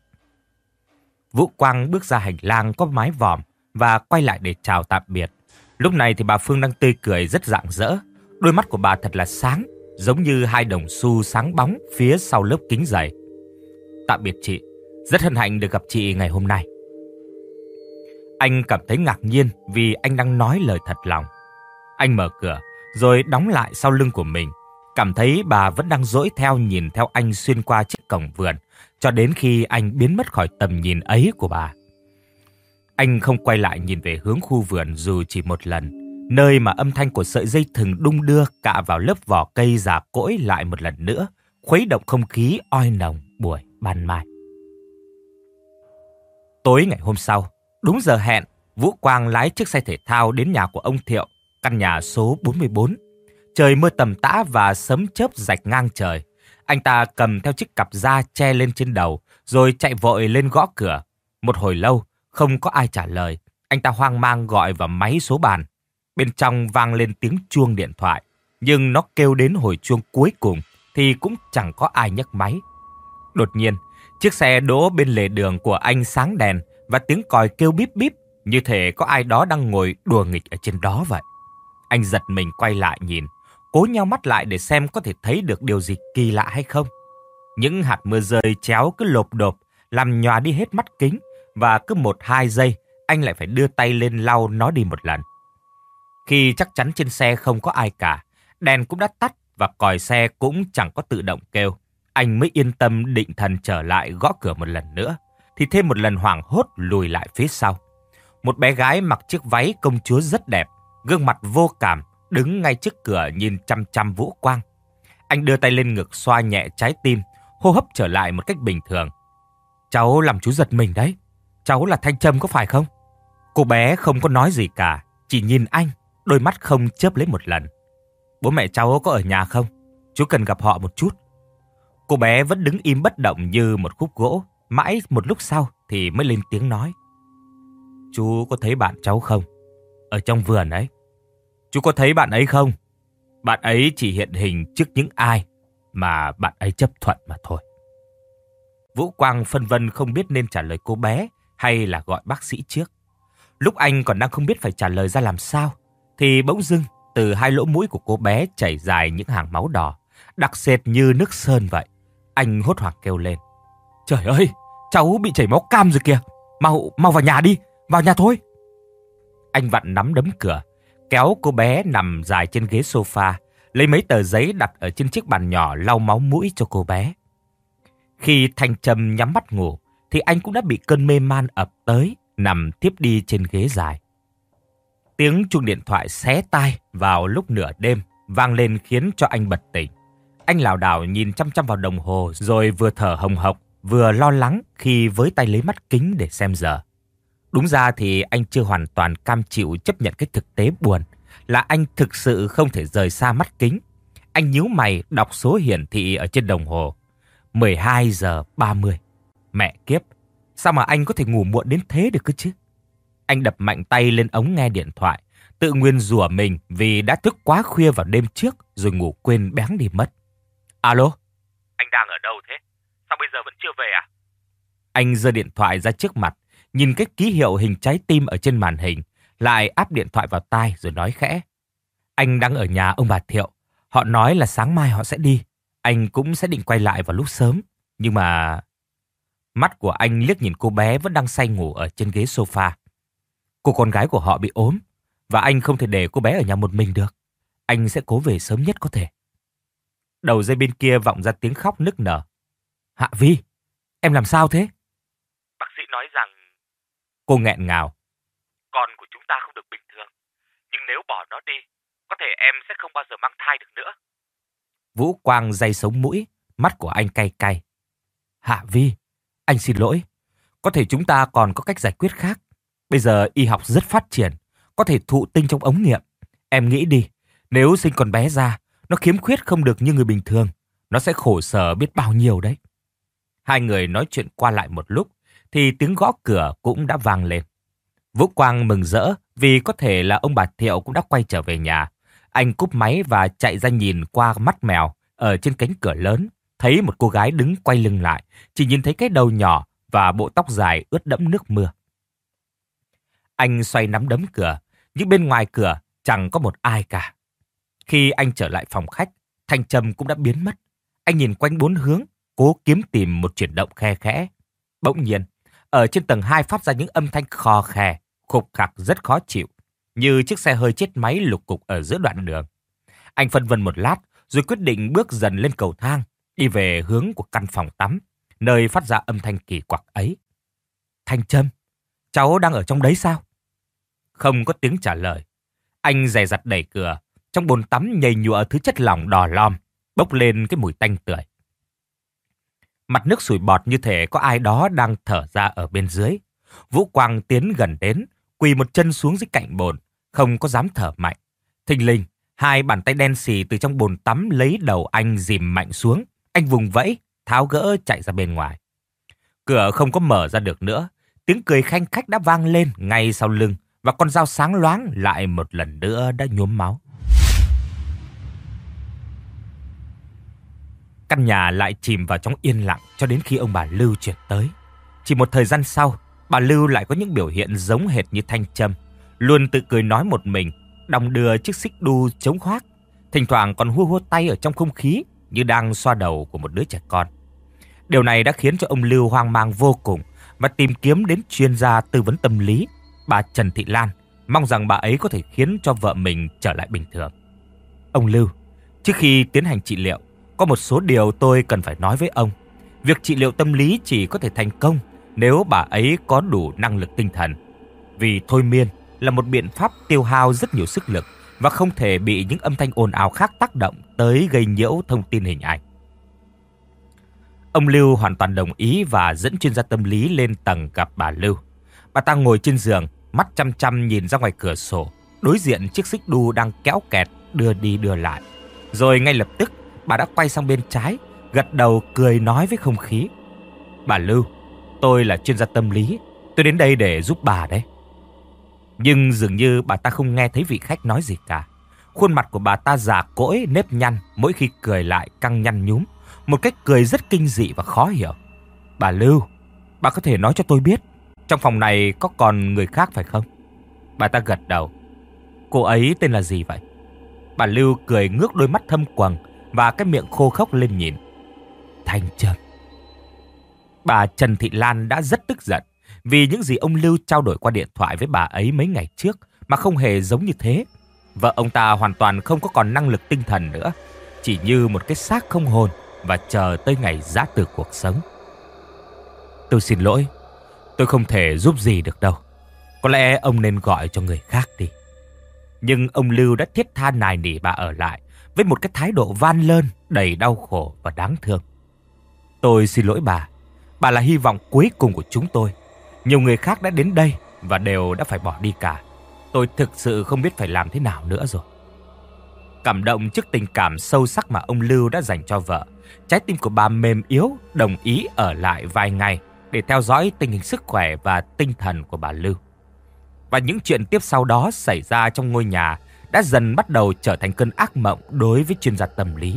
Vũ Quang bước ra hành lang có mái vòm và quay lại để chào tạm biệt. Lúc này thì bà Phương đang tươi cười rất rạng rỡ. Đôi mắt của bà thật là sáng, giống như hai đồng xu sáng bóng phía sau lớp kính dày. Tạm biệt chị, rất hân hạnh được gặp chị ngày hôm nay. Anh cảm thấy ngạc nhiên vì anh đang nói lời thật lòng. Anh mở cửa rồi đóng lại sau lưng của mình, cảm thấy bà vẫn đang dõi theo nhìn theo anh xuyên qua chiếc cổng vườn cho đến khi anh biến mất khỏi tầm nhìn ấy của bà. Anh không quay lại nhìn về hướng khu vườn dù chỉ một lần, nơi mà âm thanh của sợi dây thừng đung đưa cạ vào lớp vỏ cây già cỗi lại một lần nữa, khuấy động không khí oi nồng buổi ban mai. Tối ngày hôm sau, đúng giờ hẹn, Vũ Quang lái chiếc xe thể thao đến nhà của ông Thiệu, căn nhà số 44. Trời mưa tầm tã và sấm chớp rạch ngang trời. Anh ta cầm theo chiếc cặp da che lên trên đầu, rồi chạy vội lên gõ cửa. Một hồi lâu, không có ai trả lời. Anh ta hoang mang gọi vào máy số bàn. Bên trong vang lên tiếng chuông điện thoại, nhưng nó kêu đến hồi chuông cuối cùng thì cũng chẳng có ai nhấc máy. Đột nhiên, chiếc xe đỗ bên lề đường của anh sáng đèn và tiếng còi kêu bíp bíp, như thể có ai đó đang ngồi đùa nghịch ở trên đó vậy. Anh giật mình quay lại nhìn, cố nheo mắt lại để xem có thể thấy được điều gì kỳ lạ hay không. Những hạt mưa rơi chéo cứ lộp độp, làm nhòa đi hết mắt kính, và cứ 1-2 giây, anh lại phải đưa tay lên lau nó đi một lần. Khi chắc chắn trên xe không có ai cả, đèn cũng đã tắt và còi xe cũng chẳng có tự động kêu, anh mới yên tâm định thần trở lại gõ cửa một lần nữa, thì thêm một lần hoảng hốt lùi lại phía sau. Một bé gái mặc chiếc váy công chúa rất đẹp, gương mặt vô cảm, đứng ngay trước cửa nhìn chăm chăm Vũ Quang. Anh đưa tay lên ngực xoa nhẹ trái tim, hô hấp trở lại một cách bình thường. Cháu làm chú giật mình đấy. Cháu là Thanh Trâm có phải không? Cô bé không có nói gì cả, chỉ nhìn anh, đôi mắt không chớp lấy một lần. Bố mẹ cháu có ở nhà không? Chú cần gặp họ một chút. Cô bé vẫn đứng im bất động như một khúc gỗ, mãi một lúc sau thì mới lên tiếng nói. Chú có thấy bạn cháu không? Ở trong vườn ấy. Chú có thấy bạn ấy không? Bạn ấy chỉ hiện hình trước những ai mà bạn ấy chấp thuận mà thôi. Vũ Quang phân vân không biết nên trả lời cô bé hay là gọi bác sĩ trước. Lúc anh còn đang không biết phải trả lời ra làm sao, thì bỗng dưng từ hai lỗ mũi của cô bé chảy dài những hàng máu đỏ, đặc sệt như nước sơn vậy. Anh hốt hoảng kêu lên. Trời ơi, cháu bị chảy máu cam rồi kìa. Mau vào nhà đi, vào nhà thôi. Anh vặn nắm đấm cửa, kéo cô bé nằm dài trên ghế sofa, lấy mấy tờ giấy đặt ở trên chiếc bàn nhỏ lau máu mũi cho cô bé. Khi Thanh Trâm nhắm mắt ngủ, thì anh cũng đã bị cơn mê man ập tới, nằm tiếp đi trên ghế dài. Tiếng chuông điện thoại xé tai vào lúc nửa đêm vang lên khiến cho anh bật tỉnh. Anh lảo đảo nhìn chăm chăm vào đồng hồ, rồi vừa thở hồng hộc, vừa lo lắng khi với tay lấy mắt kính để xem giờ. Đúng ra thì anh chưa hoàn toàn cam chịu chấp nhận cái thực tế buồn là anh thực sự không thể rời xa mắt kính. Anh nhíu mày đọc số hiển thị ở trên đồng hồ. 12 giờ 30. Mẹ kiếp, sao mà anh có thể ngủ muộn đến thế được cơ chứ? Anh đập mạnh tay lên ống nghe điện thoại, tự nguyền rủa mình vì đã thức quá khuya vào đêm trước rồi ngủ quên béng đi mất. Alo? Anh đang ở đâu thế? Sao bây giờ vẫn chưa về à? Anh giơ điện thoại ra trước mặt, nhìn cái ký hiệu hình trái tim ở trên màn hình, lại áp điện thoại vào tai rồi nói khẽ. Anh đang ở nhà ông bà Thiệu. Họ nói là sáng mai họ sẽ đi. Anh cũng sẽ định quay lại vào lúc sớm. Nhưng mà... Mắt của anh liếc nhìn cô bé vẫn đang say ngủ ở trên ghế sofa. Cô con gái của họ bị ốm, và anh không thể để cô bé ở nhà một mình được. Anh sẽ cố về sớm nhất có thể. Đầu dây bên kia vọng ra tiếng khóc nức nở. Hạ Vi, em làm sao thế? Bác sĩ nói rằng... Cô nghẹn ngào. Con của chúng ta không được bình thường. Nhưng nếu bỏ nó đi, có thể em sẽ không bao giờ mang thai được nữa. Vũ Quang day sống mũi, mắt của anh cay cay. Hạ Vi, anh xin lỗi. Có thể chúng ta còn có cách giải quyết khác. Bây giờ y học rất phát triển, có thể thụ tinh trong ống nghiệm. Em nghĩ đi, nếu sinh con bé ra, nó khiếm khuyết không được như người bình thường. Nó sẽ khổ sở biết bao nhiêu đấy. Hai người nói chuyện qua lại một lúc, thì tiếng gõ cửa cũng đã vang lên. Vũ Quang mừng rỡ vì có thể là ông bà Thiệu cũng đã quay trở về nhà. Anh cúp máy và chạy ra nhìn qua mắt mèo ở trên cánh cửa lớn. Thấy một cô gái đứng quay lưng lại, chỉ nhìn thấy cái đầu nhỏ và bộ tóc dài ướt đẫm nước mưa. Anh xoay nắm đấm cửa, nhưng bên ngoài cửa chẳng có một ai cả. Khi anh trở lại phòng khách, Thanh Trâm cũng đã biến mất. Anh nhìn quanh bốn hướng, cố kiếm tìm một chuyển động khe khẽ. Bỗng nhiên, ở trên tầng 2 phát ra những âm thanh khò khè, khục khặc rất khó chịu, như chiếc xe hơi chết máy lục cục ở giữa đoạn đường. Anh phân vân một lát, rồi quyết định bước dần lên cầu thang, đi về hướng của căn phòng tắm, nơi phát ra âm thanh kỳ quặc ấy. Thanh Trâm, cháu đang ở trong đấy sao? Không có tiếng trả lời. Anh dè dặt đẩy cửa, trong bồn tắm nhầy nhụa thứ chất lỏng đỏ lòm, bốc lên cái mùi tanh tưởi. Mặt nước sủi bọt như thể có ai đó đang thở ra ở bên dưới. Vũ Quang tiến gần đến, quỳ một chân xuống dưới cạnh bồn, không có dám thở mạnh. Thình lình, hai bàn tay đen xì từ trong bồn tắm lấy đầu anh dìm mạnh xuống. Anh vùng vẫy, tháo gỡ chạy ra bên ngoài. Cửa không có mở ra được nữa. Tiếng cười khanh khách đã vang lên ngay sau lưng, và con dao sáng loáng lại một lần nữa đã nhuốm máu. Căn nhà lại chìm vào trong yên lặng cho đến khi ông bà Lưu chuyển tới. Chỉ một thời gian sau, bà Lưu lại có những biểu hiện giống hệt như Thanh Trâm, luôn tự cười nói một mình, đong đưa chiếc xích đu chống khoác, thỉnh thoảng còn hua hua tay ở trong không khí như đang xoa đầu của một đứa trẻ con. Điều này đã khiến cho ông Lưu hoang mang vô cùng và tìm kiếm đến chuyên gia tư vấn tâm lý, bà Trần Thị Lan, mong rằng bà ấy có thể khiến cho vợ mình trở lại bình thường. Ông Lưu, trước khi tiến hành trị liệu, có một số điều tôi cần phải nói với ông. Việc trị liệu tâm lý chỉ có thể thành công nếu bà ấy có đủ năng lực tinh thần. Vì thôi miên là một biện pháp tiêu hao rất nhiều sức lực và không thể bị những âm thanh ồn ào khác tác động tới gây nhiễu thông tin hình ảnh. Ông Lưu hoàn toàn đồng ý và dẫn chuyên gia tâm lý lên tầng gặp bà Lưu. Bà ta ngồi trên giường, mắt chăm chăm nhìn ra ngoài cửa sổ, đối diện chiếc xích đu đang kéo kẹt đưa đi đưa lại. Rồi ngay lập tức, bà đã quay sang bên trái, gật đầu cười nói với không khí. Bà Lưu, tôi là chuyên gia tâm lý, tôi đến đây để giúp bà đấy. Nhưng dường như bà ta không nghe thấy vị khách nói gì cả. Khuôn mặt của bà ta già cỗi, nếp nhăn, mỗi khi cười lại căng nhăn nhúm, một cách cười rất kinh dị và khó hiểu. Bà Lưu, bà có thể nói cho tôi biết, trong phòng này có còn người khác phải không? Bà ta gật đầu. Cô ấy tên là gì vậy? Bà Lưu cười ngước đôi mắt thâm quầng và cái miệng khô khốc lên nhìn. Thanh Trâm. Bà Trần Thị Lan đã rất tức giận vì những gì ông Lưu trao đổi qua điện thoại với bà ấy mấy ngày trước mà không hề giống như thế. Vợ ông ta hoàn toàn không có còn năng lực tinh thần nữa, chỉ như một cái xác không hồn và chờ tới ngày giã từ cuộc sống. Tôi xin lỗi, tôi không thể giúp gì được đâu. Có lẽ ông nên gọi cho người khác đi. Nhưng ông Lưu đã thiết tha nài nỉ bà ở lại với một cái thái độ van lơn đầy đau khổ và đáng thương. Tôi xin lỗi bà là hy vọng cuối cùng của chúng tôi. Nhiều người khác đã đến đây và đều đã phải bỏ đi cả. Tôi thực sự không biết phải làm thế nào nữa rồi. Cảm động trước tình cảm sâu sắc mà ông Lưu đã dành cho vợ, trái tim của bà mềm yếu, đồng ý ở lại vài ngày để theo dõi tình hình sức khỏe và tinh thần của bà Lưu. Và những chuyện tiếp sau đó xảy ra trong ngôi nhà đã dần bắt đầu trở thành cơn ác mộng đối với chuyên gia tâm lý.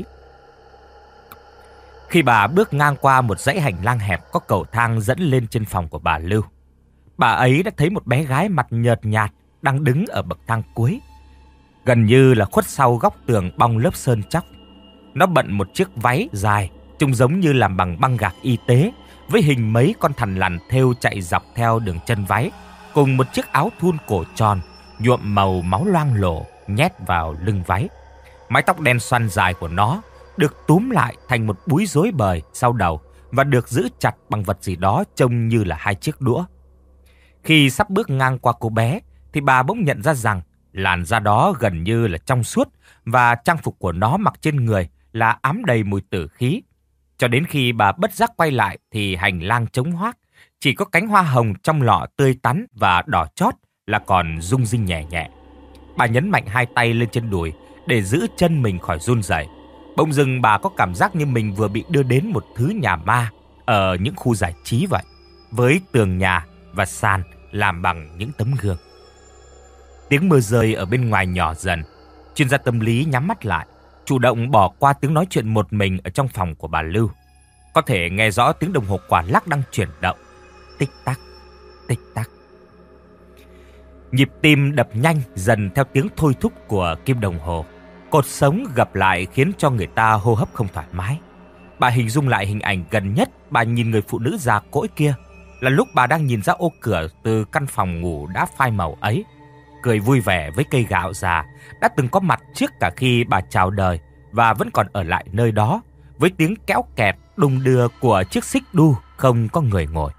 Khi bà bước ngang qua một dãy hành lang hẹp có cầu thang dẫn lên trên phòng của bà Lưu, bà ấy đã thấy một bé gái mặt nhợt nhạt đang đứng ở bậc thang cuối, gần như là khuất sau góc tường bong lớp sơn chóc. Nó bận một chiếc váy dài, trông giống như làm bằng băng gạc y tế, với hình mấy con thằn lằn thêu chạy dọc theo đường chân váy, cùng một chiếc áo thun cổ tròn, nhuộm màu máu loang lổ, nhét vào lưng váy. Mái tóc đen xoăn dài của nó được túm lại thành một búi rối bời sau đầu và được giữ chặt bằng vật gì đó trông như là hai chiếc đũa. Khi sắp bước ngang qua cô bé, thì bà bỗng nhận ra rằng làn da đó gần như là trong suốt và trang phục của nó mặc trên người là ám đầy mùi tử khí. Cho đến khi bà bất giác quay lại thì hành lang trống hoác, chỉ có cánh hoa hồng trong lọ tươi tắn và đỏ chót là còn rung rinh nhẹ nhẹ. Bà nhấn mạnh hai tay lên trên đùi để giữ chân mình khỏi run rẩy. Bỗng dưng bà có cảm giác như mình vừa bị đưa đến một thứ nhà ma ở những khu giải trí vậy, với tường nhà và sàn làm bằng những tấm gương. Tiếng mưa rơi ở bên ngoài nhỏ dần. Chuyên gia tâm lý nhắm mắt lại, chủ động bỏ qua tiếng nói chuyện một mình ở trong phòng của bà Lưu. Có thể nghe rõ tiếng đồng hồ quả lắc đang chuyển động. Tích tắc, tích tắc. Nhịp tim đập nhanh dần theo tiếng thôi thúc của kim đồng hồ. Cột sống gập lại khiến cho người ta hô hấp không thoải mái. Bà hình dung lại hình ảnh gần nhất bà nhìn người phụ nữ già cỗi kia là lúc bà đang nhìn ra ô cửa từ căn phòng ngủ đã phai màu ấy, cười vui vẻ với cây gạo già đã từng có mặt trước cả khi bà chào đời và vẫn còn ở lại nơi đó, với tiếng kéo kẹt đung đưa của chiếc xích đu không có người ngồi.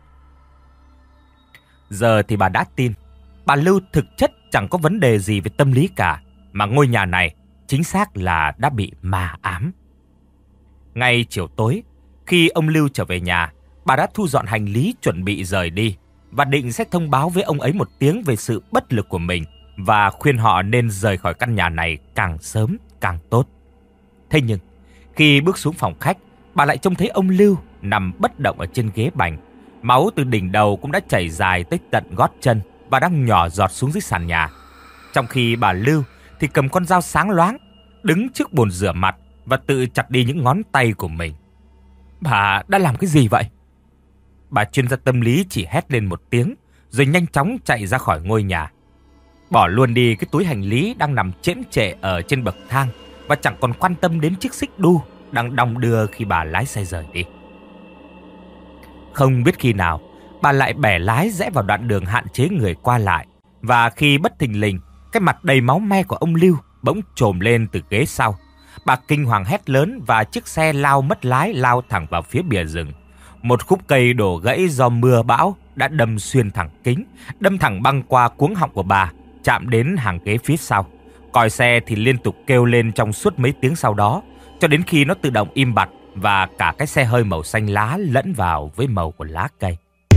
Giờ thì bà đã tin bà Lưu thực chất chẳng có vấn đề gì về tâm lý cả, mà ngôi nhà này chính xác là đã bị ma ám. Ngay chiều tối, khi ông Lưu trở về nhà, bà đã thu dọn hành lý chuẩn bị rời đi và định sẽ thông báo với ông ấy một tiếng về sự bất lực của mình và khuyên họ nên rời khỏi căn nhà này càng sớm càng tốt. Thế nhưng, khi bước xuống phòng khách, bà lại trông thấy ông Lưu nằm bất động ở trên ghế bành. Máu từ đỉnh đầu cũng đã chảy dài tới tận gót chân và đang nhỏ giọt xuống dưới sàn nhà. Trong khi bà Lưu thì cầm con dao sáng loáng, đứng trước bồn rửa mặt và tự chặt đi những ngón tay của mình. Bà đã làm cái gì vậy? Bà chuyên gia tâm lý chỉ hét lên một tiếng rồi nhanh chóng chạy ra khỏi ngôi nhà. Bỏ luôn đi cái túi hành lý đang nằm chễm chệ ở trên bậc thang và chẳng còn quan tâm đến chiếc xích đu đang đong đưa khi bà lái xe rời đi. Không biết khi nào, bà lại bẻ lái rẽ vào đoạn đường hạn chế người qua lại, và khi bất thình lình, cái mặt đầy máu me của ông Lưu bỗng trồm lên từ ghế sau. Bà kinh hoàng hét lớn và chiếc xe lao mất lái, lao thẳng vào phía bìa rừng. Một khúc cây đổ gãy do mưa bão đã đâm xuyên thẳng kính, đâm thẳng băng qua cuống họng của bà, chạm đến hàng ghế phía sau. Còi xe thì liên tục kêu lên trong suốt mấy tiếng sau đó, cho đến khi nó tự động im bặt và cả cái xe hơi màu xanh lá lẫn vào với màu của lá cây.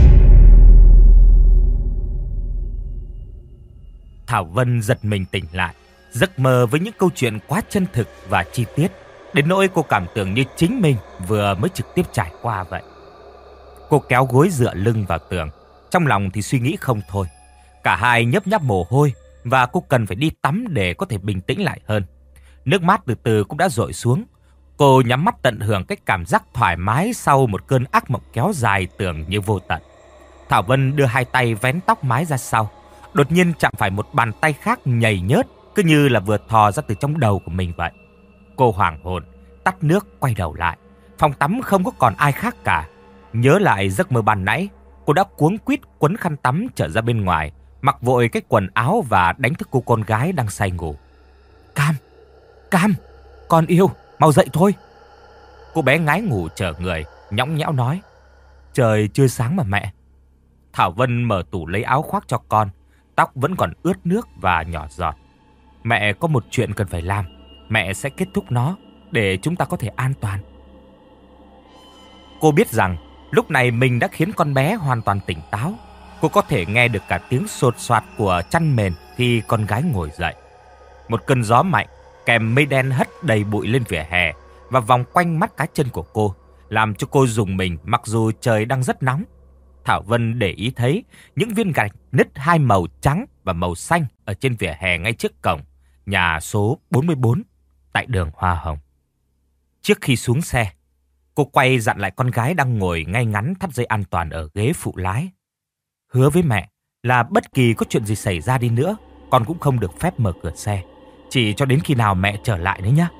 Thảo Vân giật mình tỉnh lại, giấc mơ với những câu chuyện quá chân thực và chi tiết, đến nỗi cô cảm tưởng như chính mình vừa mới trực tiếp trải qua vậy. Cô kéo gối dựa lưng vào tường, trong lòng thì suy nghĩ không thôi. Cả hai nhấp nháp mồ hôi và cô cần phải đi tắm để có thể bình tĩnh lại hơn. Nước mắt từ từ cũng đã dội xuống. Cô nhắm mắt tận hưởng cái cảm giác thoải mái sau một cơn ác mộng kéo dài tưởng như vô tận. Thảo Vân đưa hai tay vén tóc mái ra sau, đột nhiên chạm phải một bàn tay khác nhầy nhớt, cứ như là vừa thò ra từ trong đầu của mình vậy. Cô hoảng hồn, tắt nước quay đầu lại. Phòng tắm không có còn ai khác cả. Nhớ lại giấc mơ ban nãy, cô đã cuống quýt quấn khăn tắm trở ra bên ngoài, mặc vội cái quần áo và đánh thức cô con gái đang say ngủ. Cam, Cam, con yêu, mau dậy thôi. Cô bé ngái ngủ trở người, nhõng nhẽo nói. Trời chưa sáng mà mẹ. Thảo Vân mở tủ lấy áo khoác cho con, tóc vẫn còn ướt nước và nhỏ giọt. Mẹ có một chuyện cần phải làm, mẹ sẽ kết thúc nó để chúng ta có thể an toàn. Cô biết rằng lúc này mình đã khiến con bé hoàn toàn tỉnh táo. Cô có thể nghe được cả tiếng sột soạt của chăn mền khi con gái ngồi dậy. Một cơn gió mạnh kèm mây đen hất đầy bụi lên vỉa hè và vòng quanh mắt cá chân của cô, làm cho cô rùng mình mặc dù trời đang rất nóng. Thảo Vân để ý thấy những viên gạch nứt hai màu trắng và màu xanh ở trên vỉa hè ngay trước cổng nhà số 44 tại đường Hoa Hồng. Trước khi xuống xe, cô quay dặn lại con gái đang ngồi ngay ngắn thắt dây an toàn ở ghế phụ lái. Hứa với mẹ là bất kỳ có chuyện gì xảy ra đi nữa, con cũng không được phép mở cửa xe, chỉ cho đến khi nào mẹ trở lại nữa nhé.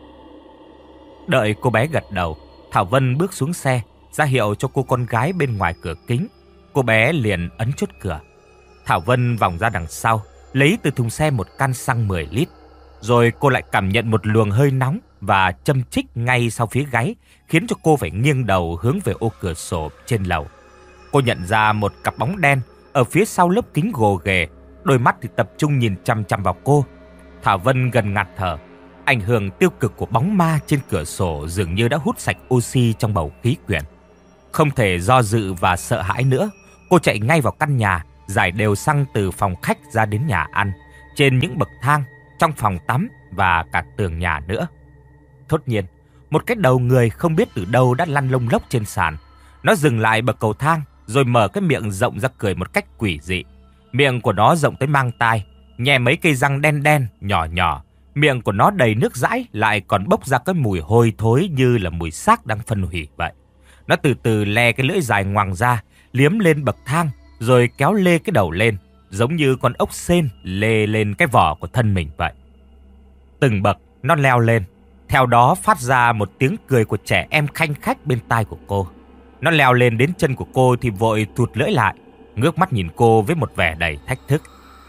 Đợi cô bé gật đầu, Thảo Vân bước xuống xe, ra hiệu cho cô con gái bên ngoài cửa kính. Cô bé liền ấn chốt cửa. Thảo Vân vòng ra đằng sau, lấy từ thùng xe một can xăng 10 lít. Rồi cô lại cảm nhận một luồng hơi nóng và châm chích ngay sau phía gáy, khiến cho cô phải nghiêng đầu hướng về ô cửa sổ trên lầu. Cô nhận ra một cặp bóng đen ở phía sau lớp kính gồ ghề, đôi mắt thì tập trung nhìn chằm chằm vào cô. Thảo Vân gần ngạt thở. Ảnh hưởng tiêu cực của bóng ma trên cửa sổ dường như đã hút sạch oxy trong bầu khí quyển. Không thể do dự và sợ hãi nữa, cô chạy ngay vào căn nhà, rải đều xăng từ phòng khách ra đến nhà ăn, trên những bậc thang, trong phòng tắm và cả tường nhà nữa. Thốt nhiên, một cái đầu người không biết từ đâu đã lăn lông lốc trên sàn. Nó dừng lại bậc cầu thang, rồi mở cái miệng rộng ra cười một cách quỷ dị. Miệng của nó rộng tới mang tai, nhè mấy cây răng đen đen, nhỏ nhỏ. Miệng của nó đầy nước dãi, lại còn bốc ra cái mùi hôi thối như là mùi xác đang phân hủy vậy. Nó từ từ le cái lưỡi dài ngoằng ra, liếm lên bậc thang, rồi kéo lê cái đầu lên, giống như con ốc sên lê lên cái vỏ của thân mình vậy. Từng bậc nó leo lên, theo đó phát ra một tiếng cười của trẻ em khanh khách bên tai của cô. Nó leo lên đến chân của cô thì vội thụt lưỡi lại, ngước mắt nhìn cô với một vẻ đầy thách thức.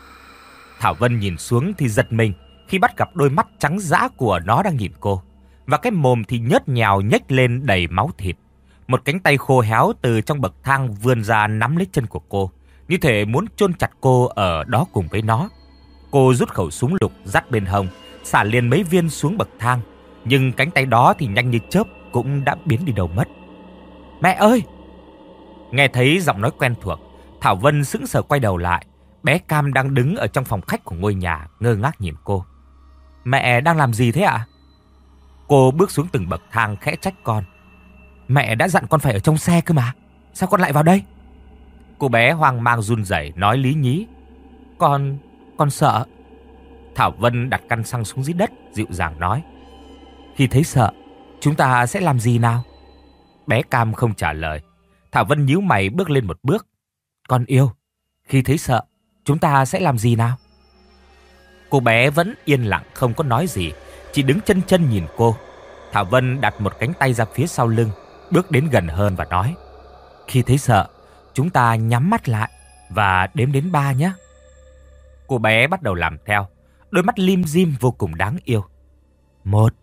Thảo Vân nhìn xuống thì giật mình khi bắt gặp đôi mắt trắng dã của nó đang nhìn cô, và cái mồm thì nhớt nhào nhếch lên đầy máu thịt. Một cánh tay khô héo từ trong bậc thang vươn ra nắm lấy chân của cô, như thể muốn chôn chặt cô ở đó cùng với nó. Cô rút khẩu súng lục dắt bên hông, xả liền mấy viên xuống bậc thang, nhưng cánh tay đó thì nhanh như chớp cũng đã biến đi đâu mất. Mẹ ơi! Nghe thấy giọng nói quen thuộc, Thảo Vân sững sờ quay đầu lại. Bé Cam đang đứng ở trong phòng khách của ngôi nhà, ngơ ngác nhìn cô. Mẹ đang làm gì thế ạ? Cô bước xuống từng bậc thang khẽ trách con. Mẹ đã dặn con phải ở trong xe cơ mà, sao con lại vào đây? Cô bé hoang mang run rẩy nói lý nhí. Con sợ. Thảo Vân đặt căn xăng xuống dưới đất, dịu dàng nói. Khi thấy sợ, chúng ta sẽ làm gì nào? Bé Cam không trả lời. Thảo Vân nhíu mày bước lên một bước. Con yêu, khi thấy sợ, chúng ta sẽ làm gì nào? Cô bé vẫn yên lặng không có nói gì, chỉ đứng chân chân nhìn cô. Thảo Vân đặt một cánh tay ra phía sau lưng, bước đến gần hơn và nói. Khi thấy sợ, chúng ta nhắm mắt lại và đếm đến 3 nhé. Cô bé bắt đầu làm theo, đôi mắt lim dim vô cùng đáng yêu. 1,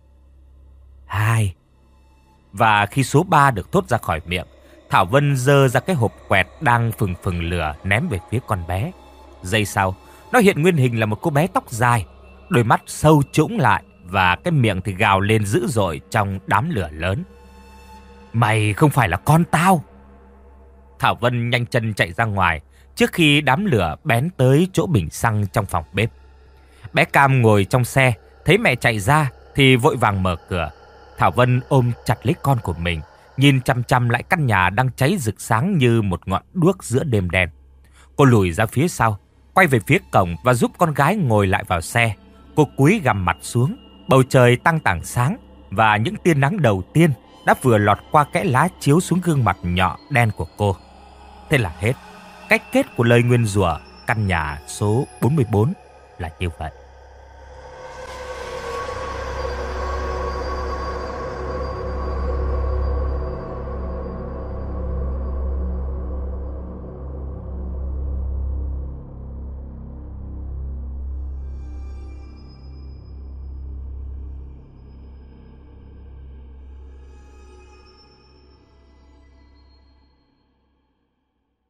2. Và khi số 3 được thốt ra khỏi miệng, Thảo Vân giơ ra cái hộp quẹt đang phừng phừng lửa ném về phía con bé. Giây sau, nó hiện nguyên hình là một cô bé tóc dài, đôi mắt sâu trũng lại và cái miệng thì gào lên dữ dội trong đám lửa lớn. Mày không phải là con tao! Thảo Vân nhanh chân chạy ra ngoài trước khi đám lửa bén tới chỗ bình xăng trong phòng bếp. Bé Cam ngồi trong xe, thấy mẹ chạy ra thì vội vàng mở cửa. Thảo Vân ôm chặt lấy con của mình, nhìn chăm chăm lại căn nhà đang cháy rực sáng như một ngọn đuốc giữa đêm đen. Cô lùi ra phía sau, quay về phía cổng và giúp con gái ngồi lại vào xe. Cô cúi gằm mặt xuống, bầu trời tăng tảng sáng và những tia nắng đầu tiên đã vừa lọt qua kẽ lá chiếu xuống gương mặt nhỏ đen của cô. Thế là hết. Cách kết của lời nguyền rủa căn nhà số 44 là như vậy.